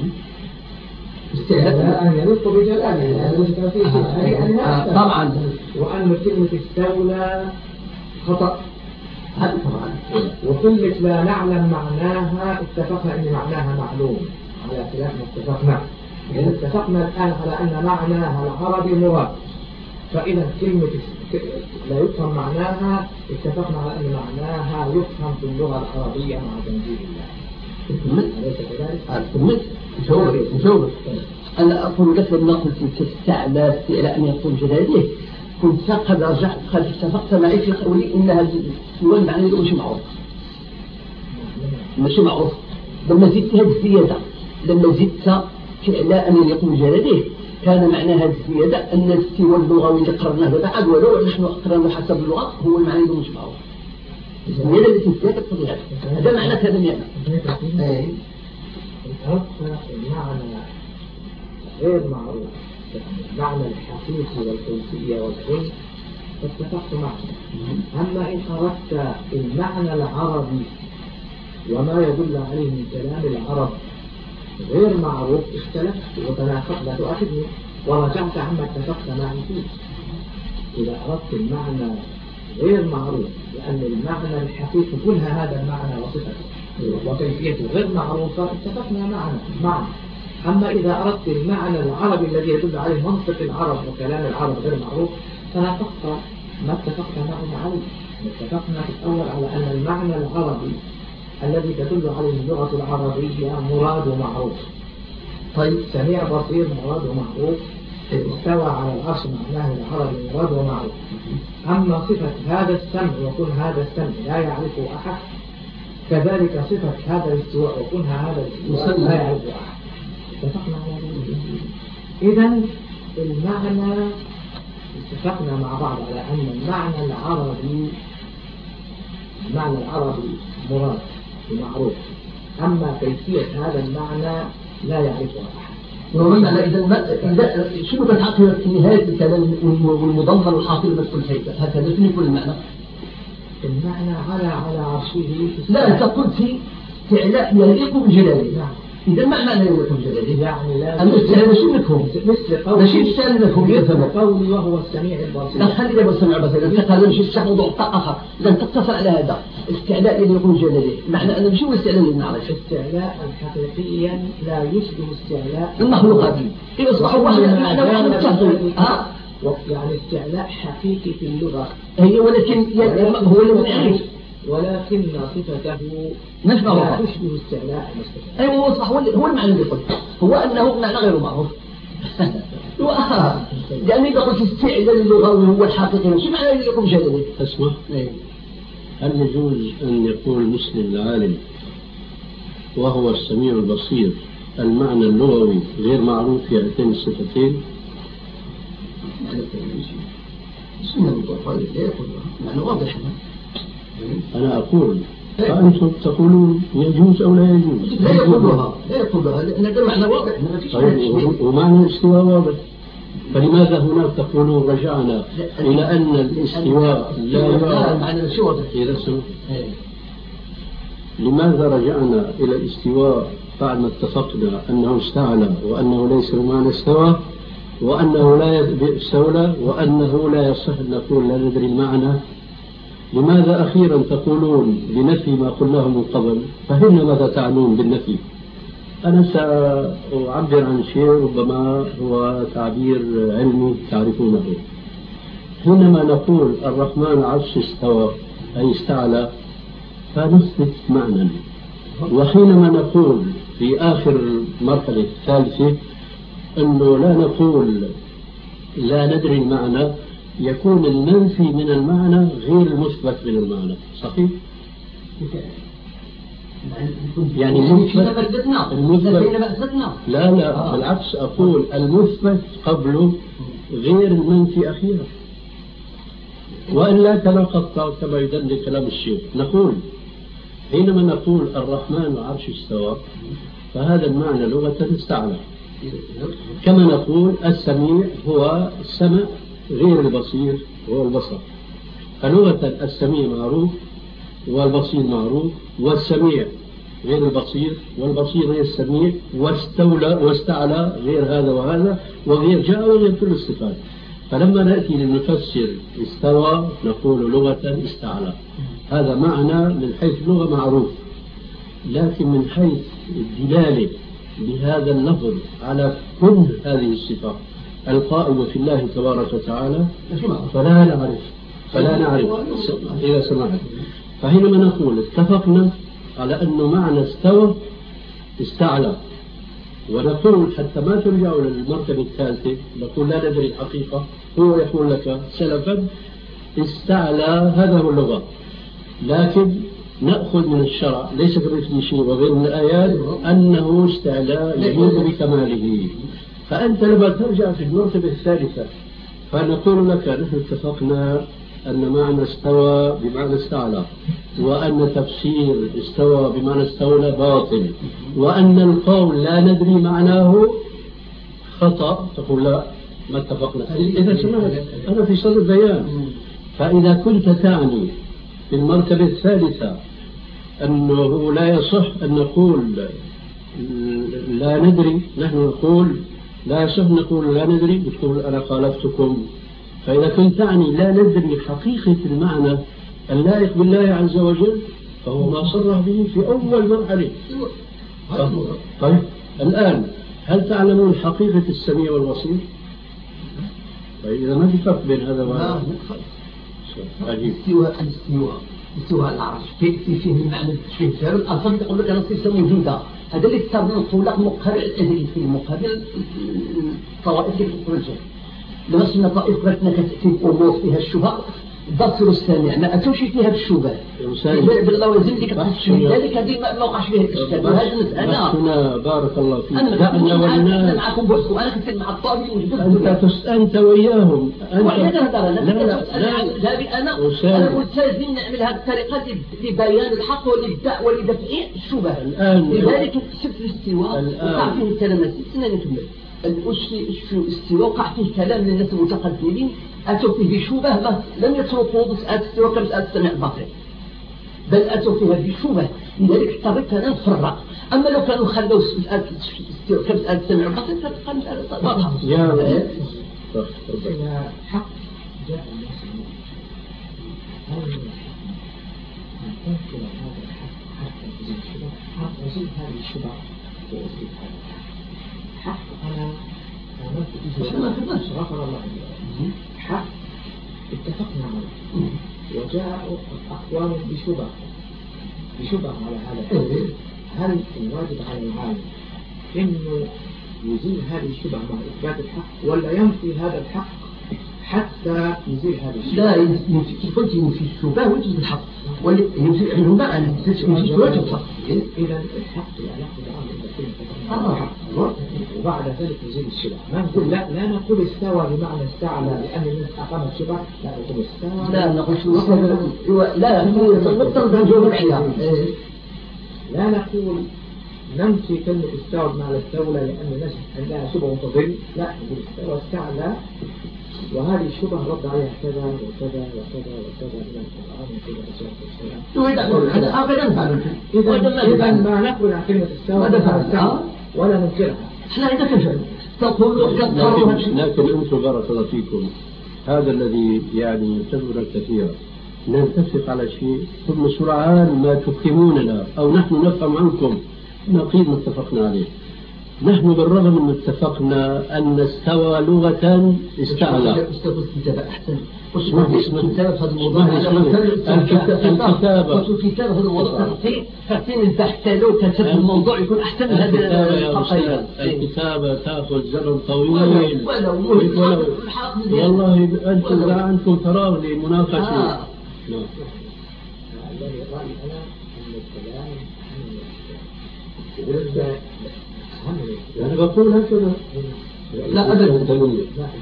استعلاء أن يلق بجلاله يعني طبعا. وأن كلمة استولى خطأ. هذا طبعا. وكلمة لا نعلم معناها اتفقنا أن معناها معلوم على خلاف ما اتفقنا. يعني اتفقنا الآن على أن معناها العربي مراد. فإذا كلمة لا يفهم معناها اتفقنا على أن معناها يفهم في اللغة العربية مع تنزيل الله. أليس كذلك؟ مجاوب مجاوب. أنا أقول لك لما قلت تستعلى استعلاء أن يقول جلاله كنت قد رجعت قد اتفقت معي في قولي إن هذا السؤال معناه مش معروف مش معروف. لما زدت هذه الزيادة لما زدت استعلاء أن يقول جلاله كان معنى هذه الزيادة أن الاستواء اللغوي اللي قررناه بعد ولو نحن قررنا حسب اللغة هو المعنى مش معروف. الزيادة التي زادت تطلع هذا معنى هذا المعنى. المعنى غير معروف المعنى الحقيقي والكيفية والعلم اتفقت معك. أما إن أردت المعنى العربي وما يدل عليه من كلام العرب غير معروف اختلفت وتناقضت لا تؤاخذني ورجعت عما اتفقت معي فيه. إذا أردت المعنى غير معروف لأن المعنى الحقيقي كلها هذا المعنى وصفته وكيفيته غير معروفة اتفقنا معنا معنا. أما إذا أردت المعنى العربي الذي يدل عليه منطق العرب وكلام العرب غير معروف تناقضت ما اتفقت معنا عليه. اتفقنا في الأول على أن المعنى العربي الذي تدل عليه اللغة العربية مراد ومعروف. طيب سميع بصير مراد ومعروف. استوى على العرش معناه العربي مراد ومعروف. أما صفة هذا السمع وكن هذا السمع لا يعرفه أحد كذلك صفة هذا الاستواء وكن هذا الاستواء لا يعرفه أحد. اتفقنا على ذلك. إذن المعنى اتفقنا مع بعض على أن المعنى العربي المعنى العربي مراد ومعروف. أما كيفية هذا المعنى لا يعرفه أحد. ومعنى إذا شنو بالحقيقة في نهاية الكلام والمضمن والحاصل بس كل شيء هكذا شنو يكون المعنى؟ المعنى على على عرشه. لا أنت قلت استعلاء يليق بجلاله. نعم. إذا ما معنى يليق بجلاله؟ يعني لا. الاستعلاء شو مفهوم؟ مثل قولي. شيء استعلاء مفهوم. مثل قولي وهو السميع البصير. لا خلي ده السميع البصير. أنت قال مش استعلاء موضوع آخر. لن تقتصر على هذا. استعلاء يليق بجلاله. معنى أنا مش هو استعلاء اللي نعرف. استعلاء حقيقيا لا يشبه استعلاء المخلوقات. إذا أصبحوا واحد معنى واحد تحصيل. ها؟ يعني استعلاء حقيقي في اللغة هي ولكن هو اللي يعرف ولكن صفته لا تشبه استعلاء المستقبل. أيوة هو صح هو المعنى اللي قلت هو أنه معنى غير معروف. لأن إذا قلت استعلاء اللغوي هو الحقيقي شو معنى اللي يقوم جلاله؟ اسمع هل يجوز أن يقول مسلم العالم وهو السميع البصير المعنى اللغوي غير معروف في هاتين الصفتين؟ معنى واضح. أنا أقول فأنتم تقولون يجوز أو لا يجوز. لا يقولها لا يقولها لأن هذا معنى واضح. طيب ومعنى الاستواء واضح فلماذا هناك تقولون رجعنا إلى أن الاستواء لا يعرف؟ معنى شو واضح؟ إذا سمعت لماذا رجعنا إلى الاستواء بعد ما اتفقنا أنه استعلى وأنه ليس بمعنى استوى وأنه لا استولى وأنه لا يصح أن نقول لا ندري المعنى؟ لماذا أخيرا تقولون بنفي ما قلناه من قبل؟ فهمنا ماذا تعنون بالنفي. أنا سأعبر عن شيء ربما هو تعبير علمي تعرفونه. حينما نقول الرحمن عرش استوى أي استعلى فنثبت معنى، وحينما نقول في آخر المرحلة الثالثة أنه لا نقول لا ندري المعنى يكون المنفي من المعنى غير المثبت من المعنى. صحيح؟ يعني المثبت لا لا بالعكس أقول المثبت قبله غير المنفي أخيرا، وإلا تناقض كما يدل كلام الشيخ. نقول حينما نقول الرحمن العرش استوى فهذا المعنى لغة استعلى، كما نقول السميع هو السمع غير البصير هو البصر. فلغة السميع معروف والبصير معروف، والسميع غير البصير والبصير غير السميع، واستولى واستعلى غير هذا وهذا وغير جاء وغير كل الصفات. فلما نأتي لنفسر استوى نقول لغة استعلى، هذا معنى من حيث اللغة معروف. لكن من حيث الدلالة بهذا اللفظ على كل هذه الصفات القائمة في الله تبارك وتعالى فلا نعرف فلا نعرف إذا سمعت. فحينما نقول اتفقنا على أنه معنى استوى استعلى، ونقول حتى ما ترجعوا للمرتبة الثالثة نقول لا ندري الحقيقة، هو يقول لك سلفا استعلى، هذا هو اللغة. لكن نأخذ من الشرع ليس كمثله شيء وغير من الآيات أنه استعلاء يليق بكماله. فأنت لما ترجع في المرتبة الثالثة فنقول لك نحن اتفقنا أن معنى استوى بمعنى استعلى، وأن تفسير استوى بمعنى استولى باطل، وأن القول لا ندري معناه خطأ. تقول لا ما اتفقنا. إذا سمعت أنا في صدر بيان. فإذا كنت تعني في المرتبة الثالثة أنه لا يصح أن نقول لا ندري، نحن نقول لا يصح نقول لا ندري، بتقول أنا خالفتكم. فإذا كنت تعني لا ندري حقيقة المعنى اللائق بالله عز وجل فهو ما صرح به في أول مرحلة. طيب الآن هل تعلمون حقيقة السميع والبصير؟ طيب إذا ما في فرق بين هذا وهذا. الاستواء الاستواء استواء العرش في في فيه المعنى التشبيه ديالو. الألفاظ يقول لك أنا صفة موجودة، هذا اللي كتاب نقول لك مقابل الأدلة في المقابل الطوائف اللي في الجهل. لما سمعنا طائف قالتنا كتأتي أمور فيها الشبهة بصر السامع ما أتوش فيها بالشبهة باللوازم اللي كتحس ذلك هذه ما وقعش فيها الإشكال. وهذا أنا بارك الله فيك أنا معكم بوحدكم، أنا كنت مع الطالب أنت أنت وياهم وحيد هذا لا لا أنا أنا ملتزم نعمل هذه الطريقة لبيان الحق وللدعوة ولدفع الشبهة. لذلك شفت الاستواء وقع فيه الكلام سنة نكمل الاستواء وقع فيه كلام من الناس المتقدمين أتوا فيه بشبهة لم يتركوا مسألة الاستواء كمسألة السمع البصير، بل أتوا فيها بشبهة. لذلك اضطريت أنا نفرق. أما لو كانوا خلوا مسألة الاستواء كمسألة السمع البصير فتبقى مسألة واضحة. يا حق جاء الناس هل أن تنقل هذا الحق حتى تزيد الشبهة حق وزيد هذه الشبهة وأزيد هذا الحق حق أنا آمنت به غفر الله لي حق اتفقنا عليه وجاء أقوام بشبه بشبه على هذا الحق. هل الواجب على العالم إنه يزيل هذه الشبه مع إثبات الحق ولا ينفي هذا الحق حتى يزيل هذه الشبه؟ لا ينفي قلت ينفي الشبه ويجب الحق وينفي عنه معنى ينفي واجب الحق. إذا الحق لا يأخذ عنه الحق وبعد ذلك يزيل الشبه. ما نقول لا لا نقول استوى بمعنى استعلى لأن الناس أقامت الشبه، لا نقول استوى لا نقول لا نقول لا نقول نمشي كلمة استوى بمعنى استولى لأن الناس عندها شبه وتضل، لا نقول استوى استعلى وهذه الشبه رد عليها كذا وكذا وكذا وكذا من القرآن وكذا وكذا. إذا ما نقول عن كلمة استوى ولا ننكرها. احنا إذا كفر تقول لكن أنتم بارك الله فيكم هذا الذي يعني ينتظر الكثير نتفق على شيء ثم سرعان ما تفهموننا أو نحن نفهم عنكم نقيد ما اتفقنا عليه. نحن بالرغم من اتفقنا أن استوى لغة استعلى. استوى الكتاب أحسن. اسمه الكتاب هذا الموضوع. الكتاب. الكتاب هذا الموضوع. فاكتين البحث لو كتب الموضوع يكون أحسن من هذا. الكتاب تأخذ زمن طويل. والله أنتم لا عندكم فراغ لمناقشة. الذي رأيي أنا أن الكلام أنا بقول هكذا لا أبدا.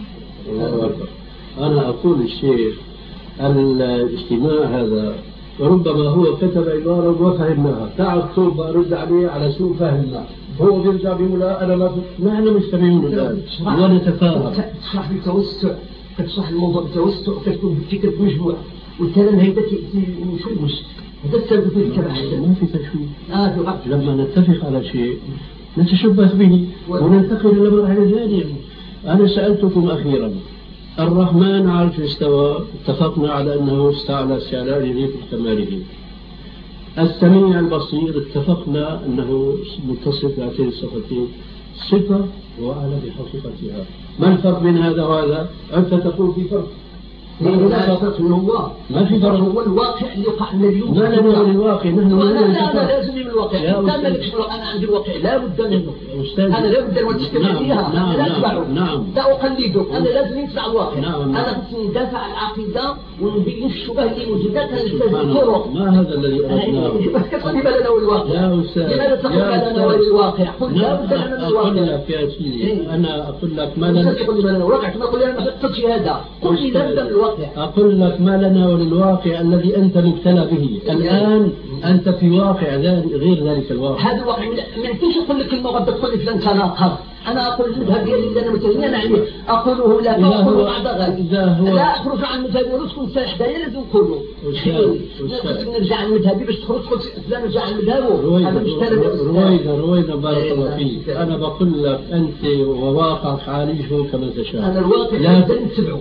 أنا أقول الشيخ الاجتماع هذا ربما هو كتب عبارة وفهمناها، تعال طول برد عليه على سوء فهمنا، هو بيرجع بيقول لا أنا ما نحن مجتمعين الآن ونتفاهم. تشرح بالتوسع، تشرح الموضوع بالتوسع، تكتب فكرة مجموع والكلام هيدا مشوش، هذا السبب في الكلام. ما في تشويش. آه لما نتفق على شيء نتشبه به وننتقل إلى مرحلة ثانية. أنا سألتكم أخيرا، الرحمن على العرش استوى، اتفقنا على أنه استعلى استعلاء يليق بكماله. السميع البصير اتفقنا أنه متصف بهاتين الصفتين، صفة وأعلى بحقيقتها. ما الفرق بين هذا وهذا؟ أنت تقول في فرق. لا فرق من الله، ما في فرق، هو الواقع اللي وقع اليوم. ما لنا من الواقع، نحن لا لا لازم من الواقع. أنت مالكش، أنا عندي الواقع لا بد منه. أنا لا بد أن تشتغل فيها. نعم أنا لا أتبعه. نعم. لا أقلده. أنا لازم نتبع الواقع. نعم. أنا كنت ندافع عن العقيدة ونبين الشبه اللي موجودة. أنا الطرق. ما هذا الذي أردناه؟ كيف لما لنا والواقع؟ يا أستاذ. لماذا تقول لنا والواقع؟ قل لا بد لنا من الواقع. أقول لك يا سيدي، أنا أقول لك ما لنا. تقول لنا الواقع كما قل لنا ما تقصدش هذا. قل لي لا بد من الواقع. أقول لك ما لنا وللواقع الذي أنت مبتلى به الآن. أنت في واقع غير ذلك الواقع. هذا الواقع ما يمكنش أقول لك كلمة غدا تقول لي فلان تناقض. أنا أقول المذهب ديالي اللي أنا متهمين عليه أقوله لا تأخذ بعد غد، لا أخرج عن مذهبي ورسكم سايح داير لازم نقوله. نرجع عن مذهبي باش تخرج تقول فلان رجع عن مذهبه. رويدا رويدا بارك الله فيك. أنا بقول لك أنت وواقعك عالجه كما تشاء. أنا الواقع لازم نتبعه.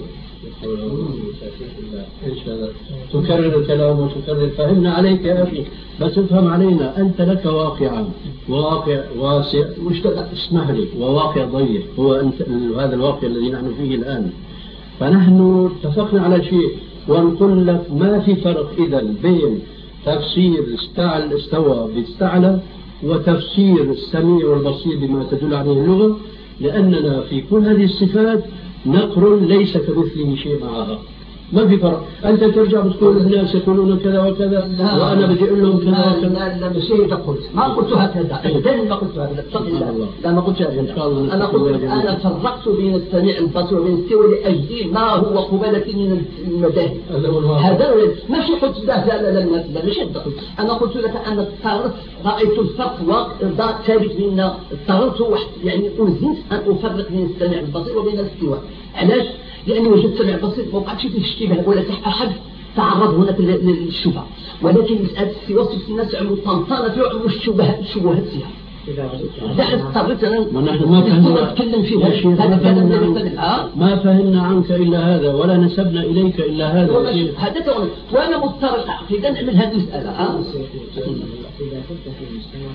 تكرر الكلام وتكرر. فهمنا عليك يا أخي، بس افهم علينا. أنت لك واقعا، واقع واسع اسمح لي، وواقع ضيق هو أنت هذا الواقع الذي نحن فيه الآن. فنحن اتفقنا على شيء ونقول لك ما في فرق إذا بين تفسير استعل استوى باستعلى وتفسير السميع والبصير بما تدل عليه اللغة، لأننا في كل هذه الصفات نقر ليس كمثله شيء معها. ما في فرق. أنت ترجع بتقول الناس يقولون كذا وكذا وأنا بدي أقول لهم كذا وكذا. لا لا مش هيك قلت، ما قلت هكذا أبدا، ما قلت هكذا. لا لا ما قلت هكذا. أنا قلت أنا فرقت بين السميع البصير وبين الاستواء لأجل ما هو قبالة من المذاهب. هذا ماشي قلت لا لا لا لا لا مش هذا. أنا قلت لك أنا اضطررت، رأيت الفرق واقع ثابت بين اضطررت يعني ألزمت أن أفرق بين السميع البصير وبين الاستواء. علاش؟ لأنه وجدت سمع بسيط ما وقعتش فيه اشتباه ولا أحد تعرض هناك للشبهة، ولكن مسألة استواء الناس عملوا طنطانة فيها الشبهات الشبهات فيها. إذا اضطريت أنا نتكلم فيها هذا كلام ما فهمنا عنك إلا هذا ولا نسبنا إليك إلا هذا. هذا وأنا مضطر عقيدة نعمل هذه المسألة. إذا كنت في المجتمع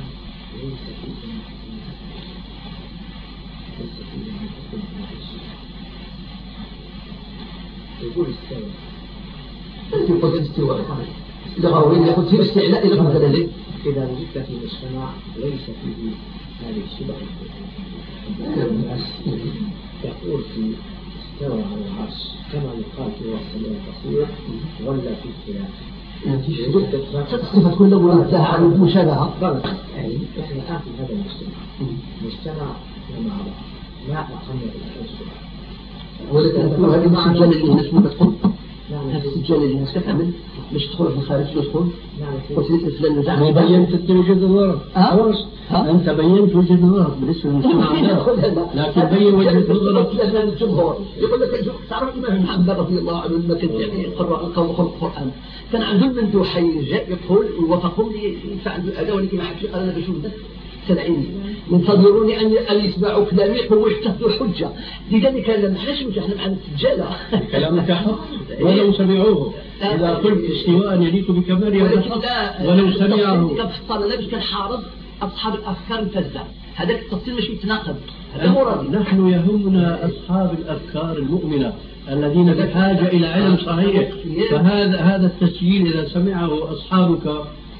يقول استوى. أنت قلت استوى. لغوي يقول في استعلاء إلى هذا الذي. إذا وجدت في مجتمع ليس فيه هذه الشبهة تقول في استوى على العرش كما يقال في السميع البصير ولا في اختلاف. الصفة كلها منزهة عن المشابهة. يعني إحنا الآن في هذا المجتمع مجتمع مع بعض ما أقمنا بالحجة. ولكن هذه السجال اللي الناس ما تدخل، هذا السجال اللي الناس كتعمل باش تدخل في الخارج تدخل. قلت لك فلان نزع. ما بينت وجهة نظرك. خلاص. أنت بينت وجهة نظرك بالنسبة للمجتمع. لكن بين وجهة نظرك. لأن الجمهور يقول لك تعرف الإمام محمد رضي الله عنه لما كان يعني يقرأ القرآن كان عندهم مندوحين جاء يقول ووافقهم لي عنده الأداة ولكن ما حكي قال أنا بشوف ده سلعيني ينتظروني أن يسمعوا كلامي ويحتفظوا الحجة. لذلك لما حناش نحن مع السجالة. كلامك حق ولو سمعوه. إذا قلت استواء يليق بكماله ولو سمعه. كان في الصلاة باش كان حارض أصحاب الأفكار الفاسدة. هذاك التفصيل مش يتناقض. هذا مراد. نحن يهمنا أصحاب الأفكار المؤمنة الذين بحاجة إلى علم صحيح. فهذا هذا التسجيل إذا سمعه أصحابك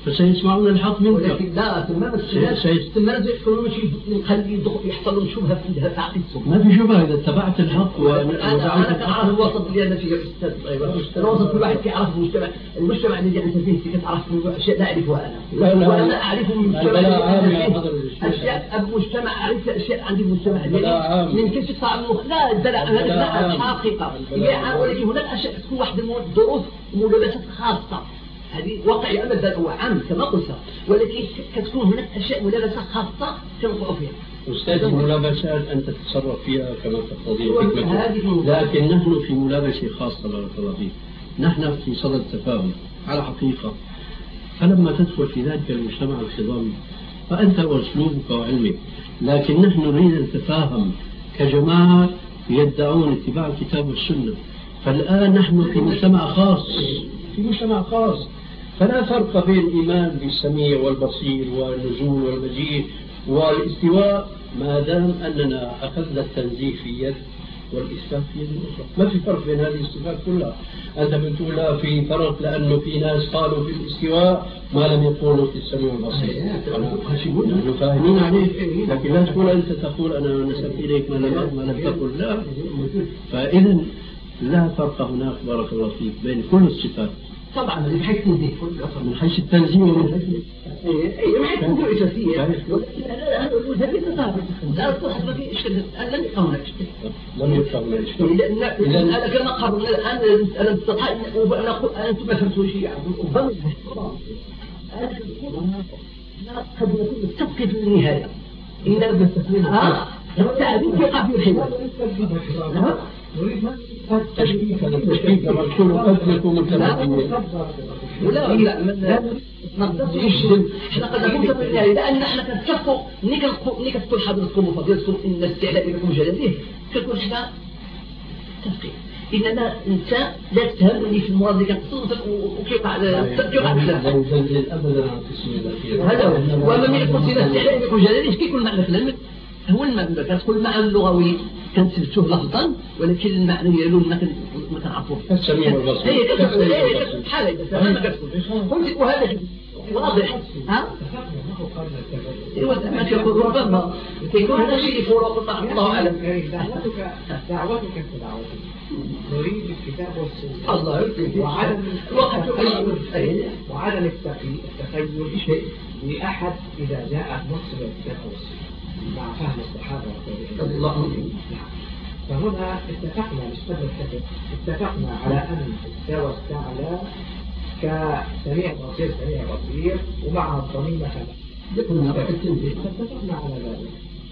فسيسمعون الحق منك. ولكن لا تمام السياسة تمام يحصلون شيء يخلي يحصلون شبهة في عقيدتهم. ما في شبهة إذا اتبعت الحق. أنا أنا كأعرف الوسط اللي أنا فيه أستاذ. الوسط كل واحد يعرف المجتمع المجتمع الذي أنت فيه تعرف أشياء لا أعرفها أنا. لا لا وأنا أعرف من المجتمع أشياء المجتمع أعرف أشياء عندي المجتمع من كيف صار لا الدلع هذا الحقيقة ولكن هناك أشياء تكون واحد الظروف ملابسات خاصة هذه واقعية أمد هو عام كما قلت ولكن كتكون هناك أشياء ملابسات خاصة تنقع فيها. أستاذ الملابسات أنت تتصرف فيها كما تقتضي الحكمة لكن نحن في ملابسة خاصة بارك الله فيك. نحن في صدد التفاهم على حقيقة فلما تدخل في ذلك المجتمع الخضامي فأنت وأسلوبك وعلمك لكن نحن نريد أن نتفاهم كجماعة يدعون اتباع الكتاب والسنة. فالآن نحن في مجتمع خاص في مجتمع خاص فلا فرق بين الإيمان بالسميع والبصير والنزول والمجيء والاستواء ما دام أننا أخذنا التنزيه في يد والإثبات في يد الأخرى. ما في فرق بين هذه الصفات كلها. أنت بتقول لا في فرق لأنه في ناس قالوا في الاستواء ما لم يقولوا في السميع والبصير. نحن فاهمين عليك لكن لا تقول أنت تقول أنا نسبت إليك ما لم ما لم تقل لا. فإذا لا فرق هناك بارك الله فيك بين كل الصفات. طبعا من حيث التنزيه من حيث التنزيه ومن حيث اي من حيث التنزيه الاساسيه هذا المدرس صافي لا تصل في اشكال لم يفهم لك لم يفهم لك لان انا كما قررنا الان انا استطيع ان اقول انتم ما فهمتوا شيء ربما قد يكون التفقي في النهايه الا بالتسليم ها التعبير يقع في الحوار التشكيك التشكيك مرسول قد يكون متمدين لا لا ما نقدرش احنا قد نكون متمدين لان احنا كنتفقوا ملي ملي كتقول حضرتكم وفضيلتكم ان الاستعلاء بكم جلاليه كنكون حنا متفقين انما انت لا تفهمني في المراد اللي كنقصد وكيقع كيقع بزاف هذا وما ملي قلت الاستعلاء بكم جلاليه كيكون معنى كلامك هو المعنى كتقول المعنى اللغوي كنثبتوه لفظا ولكن المعنى ديالو ما كنعرفوش. السميع والبصير. اي بحال هكا ما كتقول. قلت وهذا واضح ها؟ ايوا زعما كيقول ربما كيكون هذا شيء فروق الله اعلم. دعوتك دعوتك كدعوتي نريد الكتاب والسنة. الله يرضيك. وعدم التخيل وعدم التخيل شيء لأحد إذا جاء نص الكتاب والسنة. مع فهم الصحابة والتابعين الله عنهم. فهنا اتفقنا مش قبل الكتاب اتفقنا على أن استوى استعلى كسميع بصير سميع بصير ومع الضمير مثلا اتفقنا على ذلك.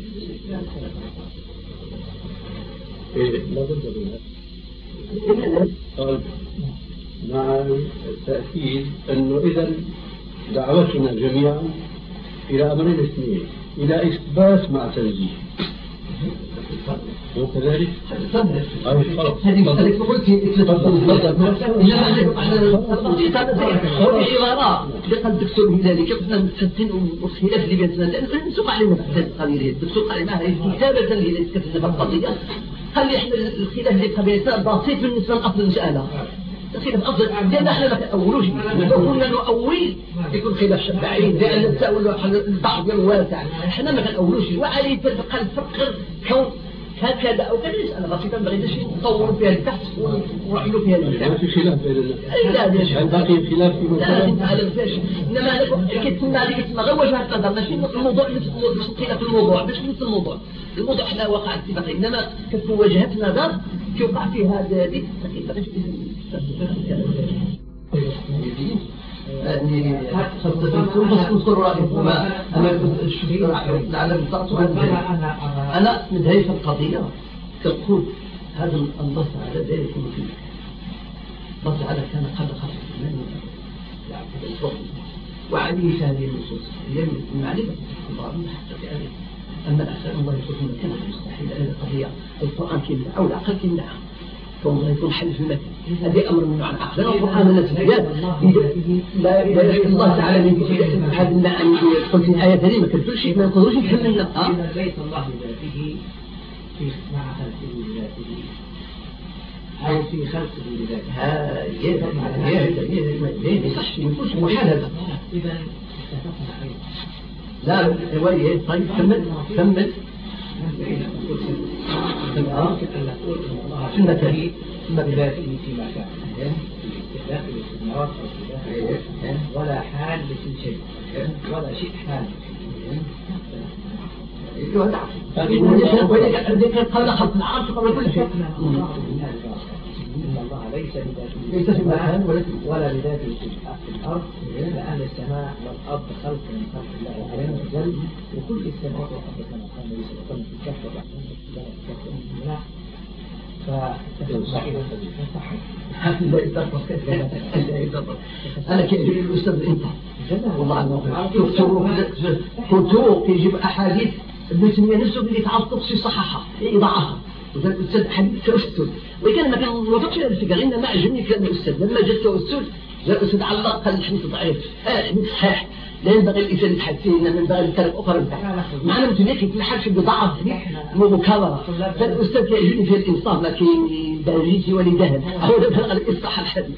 إيه لا بد منها. قال مع التأكيد أنه إذا دعوتنا جميعا إلى أمرين اثنين إلى إثبات مع تنزيه وكذلك هذه الفرق هذه قلت عبارات لقد دكتور من ذلك كنا نتفتن والخلاف اللي بيننا لأن نسوق علينا في القضية نسوق علينا كتابة اللي كتبنا القضية خلي احنا الخلاف اللي قبيلتنا بسيط بالنسبة لأصل المسألة خلاف أفضل لأن احنا ما نأولوش لو كنا نؤول يكون خلاف بعيد لأن التأول البعض واسع احنا ما نأولوش وعليه تلقى الفقر كون هكذا أو كذا أنا بسيطا بغيت شيء نطور فيها البحث ونرحلوا فيها البحث. ما في خلاف بين الناس. هل باقي خلاف في مسألة؟ لا نتعلم فيش. إنما أنا كنت عليك كنت غير وجهة نظر ماشي نص الموضوع مش خلاف الموضوع مش نص الموضوع. الموضوع إحنا وقع اتفاقي إنما كنت وجهة نظر توقع فيها هذه يعني خاصة نذكر رأيكم أنا الشيء نعلم أنا من هذه القضية تقول هذا النص على ذلك النص على كان قد خاص وعليه هذه النصوص هي المعرفة حتى أما الأحسان الله يقول من كان مستحيل هذه القضية القرآن كيمنع أو العقل كيمنع كون يكون حل في المكان هذه أمر من العقل والقرآن النسبيات لا يحكي الله تعالى من هذا المعنى يدخل في آية ثانية ما كل شيء ما يقدرش يفهم لنا إذا بيت الله ذاته في مع خلقه ذاته أو في خلقه لذلك. ها يذهب يذهب يصح يكونش محالفة. إذا اتفقنا أيضا. لا ولي طيب كمل كمل. يمكن أن نقول أن الله سنة بذاته فيما كان في داخل الاستثمارات أو في داخل ولا حال لكل شيء ولا شيء حال. ولذلك قبل خلق العرش قبل كل شيء. إن الله ليس لذاته في المكان ولا لذاته في الأرض، لأن السماء والأرض خلق من خلق الله عز وجل، وكل السماوات والأرض كما قال النبي صلى الله عليه وسلم في كف الرحمن وكف المناع. فصحيح أنا كيف الأستاذ أنت والله كنت يجيب أحاديث ابن تيمية نفسه اللي تعرض في صححها يضعها وذلك الأستاذ حديث كأستاذ، وكان ما كان موافقش على الفكرة، إنما عجبني كلام الأستاذ لما جاء كأستاذ جاء الأستاذ علق قال الحديث ضعيف هذا صحيح لا ينبغي الإنسان يتحدث فيه، إنما ينبغي الطريق أخرى معنا ابن تيمية كل حاجة في بضاعة مكررة، فالأستاذ يعجبني في الإنصاف ما كاين دارجي ولا ذهب هو ده الإصلاح الحديث.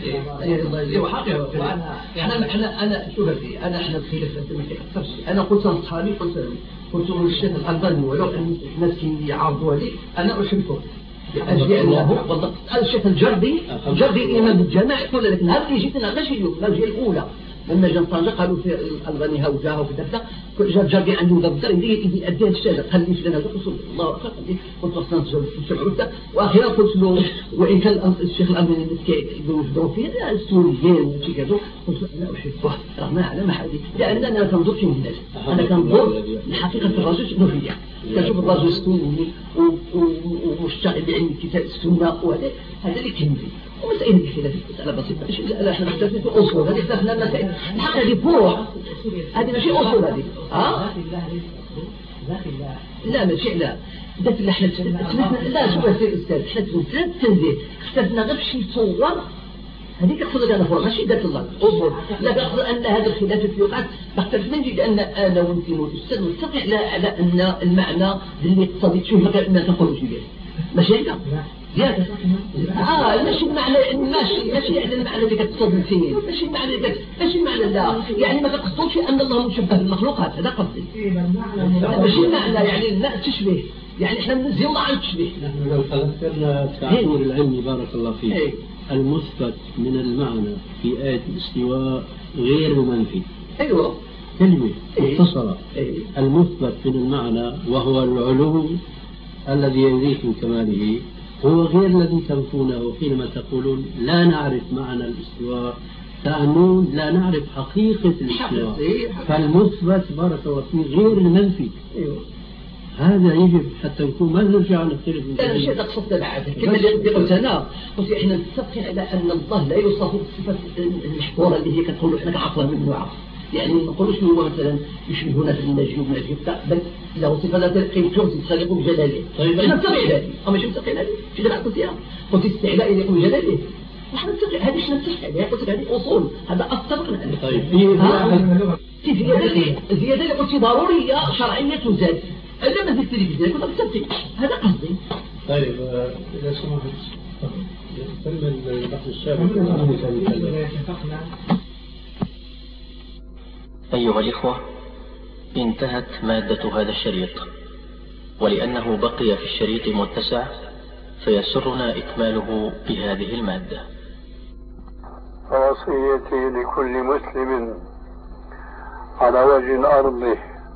أنا أنا أنا شوف أنا إحنا الخلافات ما كيأثرش، أنا قلت لأصحابي قلت قلت للشيخ الألباني ولو أن الناس يعرضوا هذه أنا أشركه لأجل أنه والله الشيخ الجردي الجردي إمام الجامع يقول لك هذه جيتنا غير شيء لا جي الأولى لما جا طنجة قالوا في الألباني هاوجاها وكذا كذا جا الجردي عنده ضبط يدي أديه الشهادة خليه في لنا قصر الله أكبر قلت أصلا تجربته وأخيرا قلت له وإن كان الشيخ الألباني يقولوا فيه السوريين وشي كذا قلت له لا أحبه رغم على ما حدي لأن أنا كنظر في الناس أنا كنظر لحقيقة الرجل شنو هي كنشوف الرجل السني ومشتغل بعلم كتاب السنة وهذا هذا اللي كنبي ومسائل الخلاف مسألة بسيطة لا احنا نختلف في أصول هذه اختلفنا المسائل الحق هذه فروع هذه ماشي أصول هذه ها لا ماشي لا ذات اللي احنا لا شو يا أستاذ احنا ثلاث تنزيه اختلفنا غير شي صور هذيك اقصد انا فروع ماشي ذات الله أصول لا اقصد أن هذا الخلاف في وقت اختلفنا نجد أن أنا وأنت والأستاذ نتفق على أن المعنى اللي اقتضيت شو ما نقولوا شيء ماشي هيك زيادة آه ماشي المعنى ماشي ماشي يعني المعنى اللي كتصدم فيه ماشي المعنى اللي ماشي المعنى لا يعني ما تقصدش أن الله مشبه بالمخلوقات هذا قصدي ماشي المعنى يعني لا تشبه يعني إحنا بنزي الله عن تشبه. نحن لو تذكرنا التعبير العلمي بارك الله فيك إيه؟ المثبت من المعنى في آية الاستواء غير المنفي. أيوة كلمة مختصرة إيه؟ المثبت من المعنى وهو العلو الذي يزيد من كماله هو غير الذي تنفونه حينما تقولون لا نعرف معنى الاستواء تعنون لا نعرف حقيقة الاستواء فالمثبت بارك الله فيه غير المنفي. هذا يجب حتى نكون ما نرجع نختلف. أنا شيء أقصد بعد كما اللي قلت أنا قلت إحنا نتفق على أن الله لا يوصف بصفة المحظورة اللي هي كتقولوا إحنا كعقل من نوعه يعني ما نقولوش هو مثلا يشبهنا في النجم ونجم بل له صفة لا تلقي كرسي تخلقه بجلاله. طيب احنا نتفق على هذه أما شو نتفق على هذه في جماعة قلت يا قلت استعلاء يليق بجلاله نحن نتفق هذه احنا نتفق عليها قلت هذه أصول هذا اتفقنا عليه. طيب في زيادة زيادة اللي قلت ضرورية شرعية تزاد إلا ما ذكرت لي كنت نتفق هذا قصدي. طيب إذا سمحت تم البحث الشامل. أيها الإخوة انتهت مادة هذا الشريط ولأنه بقي في الشريط متسع فيسرنا إكماله بهذه المادة. ووصيتي لكل مسلم على وجه الأرض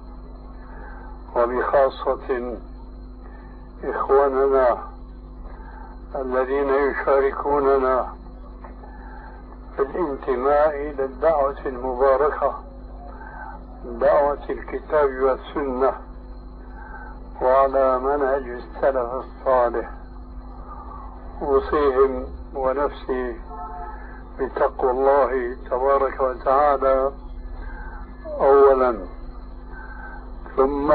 وبخاصة إخواننا الذين يشاركوننا في الانتماء إلى الدعوة المباركة دعوة الكتاب والسنة وعلى منهج السلف الصالح أوصيهم ونفسي بتقوى الله تبارك وتعالى أولا ثم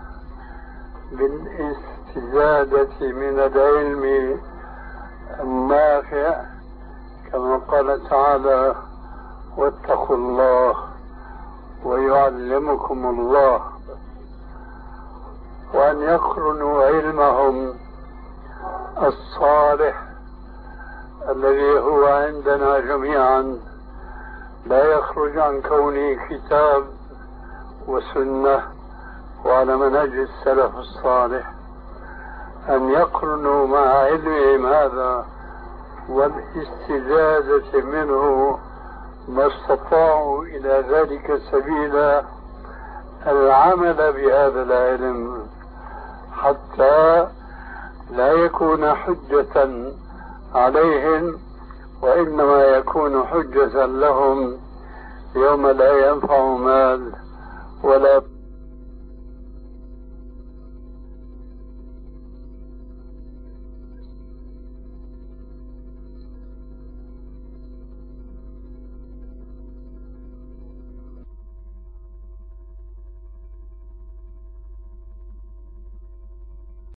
بالاستزادة من العلم النافع كما قال تعالى واتقوا الله ويعلمكم الله وأن يقرنوا علمهم الصالح الذي هو عندنا جميعا لا يخرج عن كونه كتاب وسنة وعلى منهج السلف الصالح، أن يقرنوا مع علمهم هذا والاستزادة منه ما استطاعوا إلى ذلك سبيلا العمل بهذا العلم، حتى لا يكون حجة عليهم وإنما يكون حجة لهم يوم لا ينفع مال ولا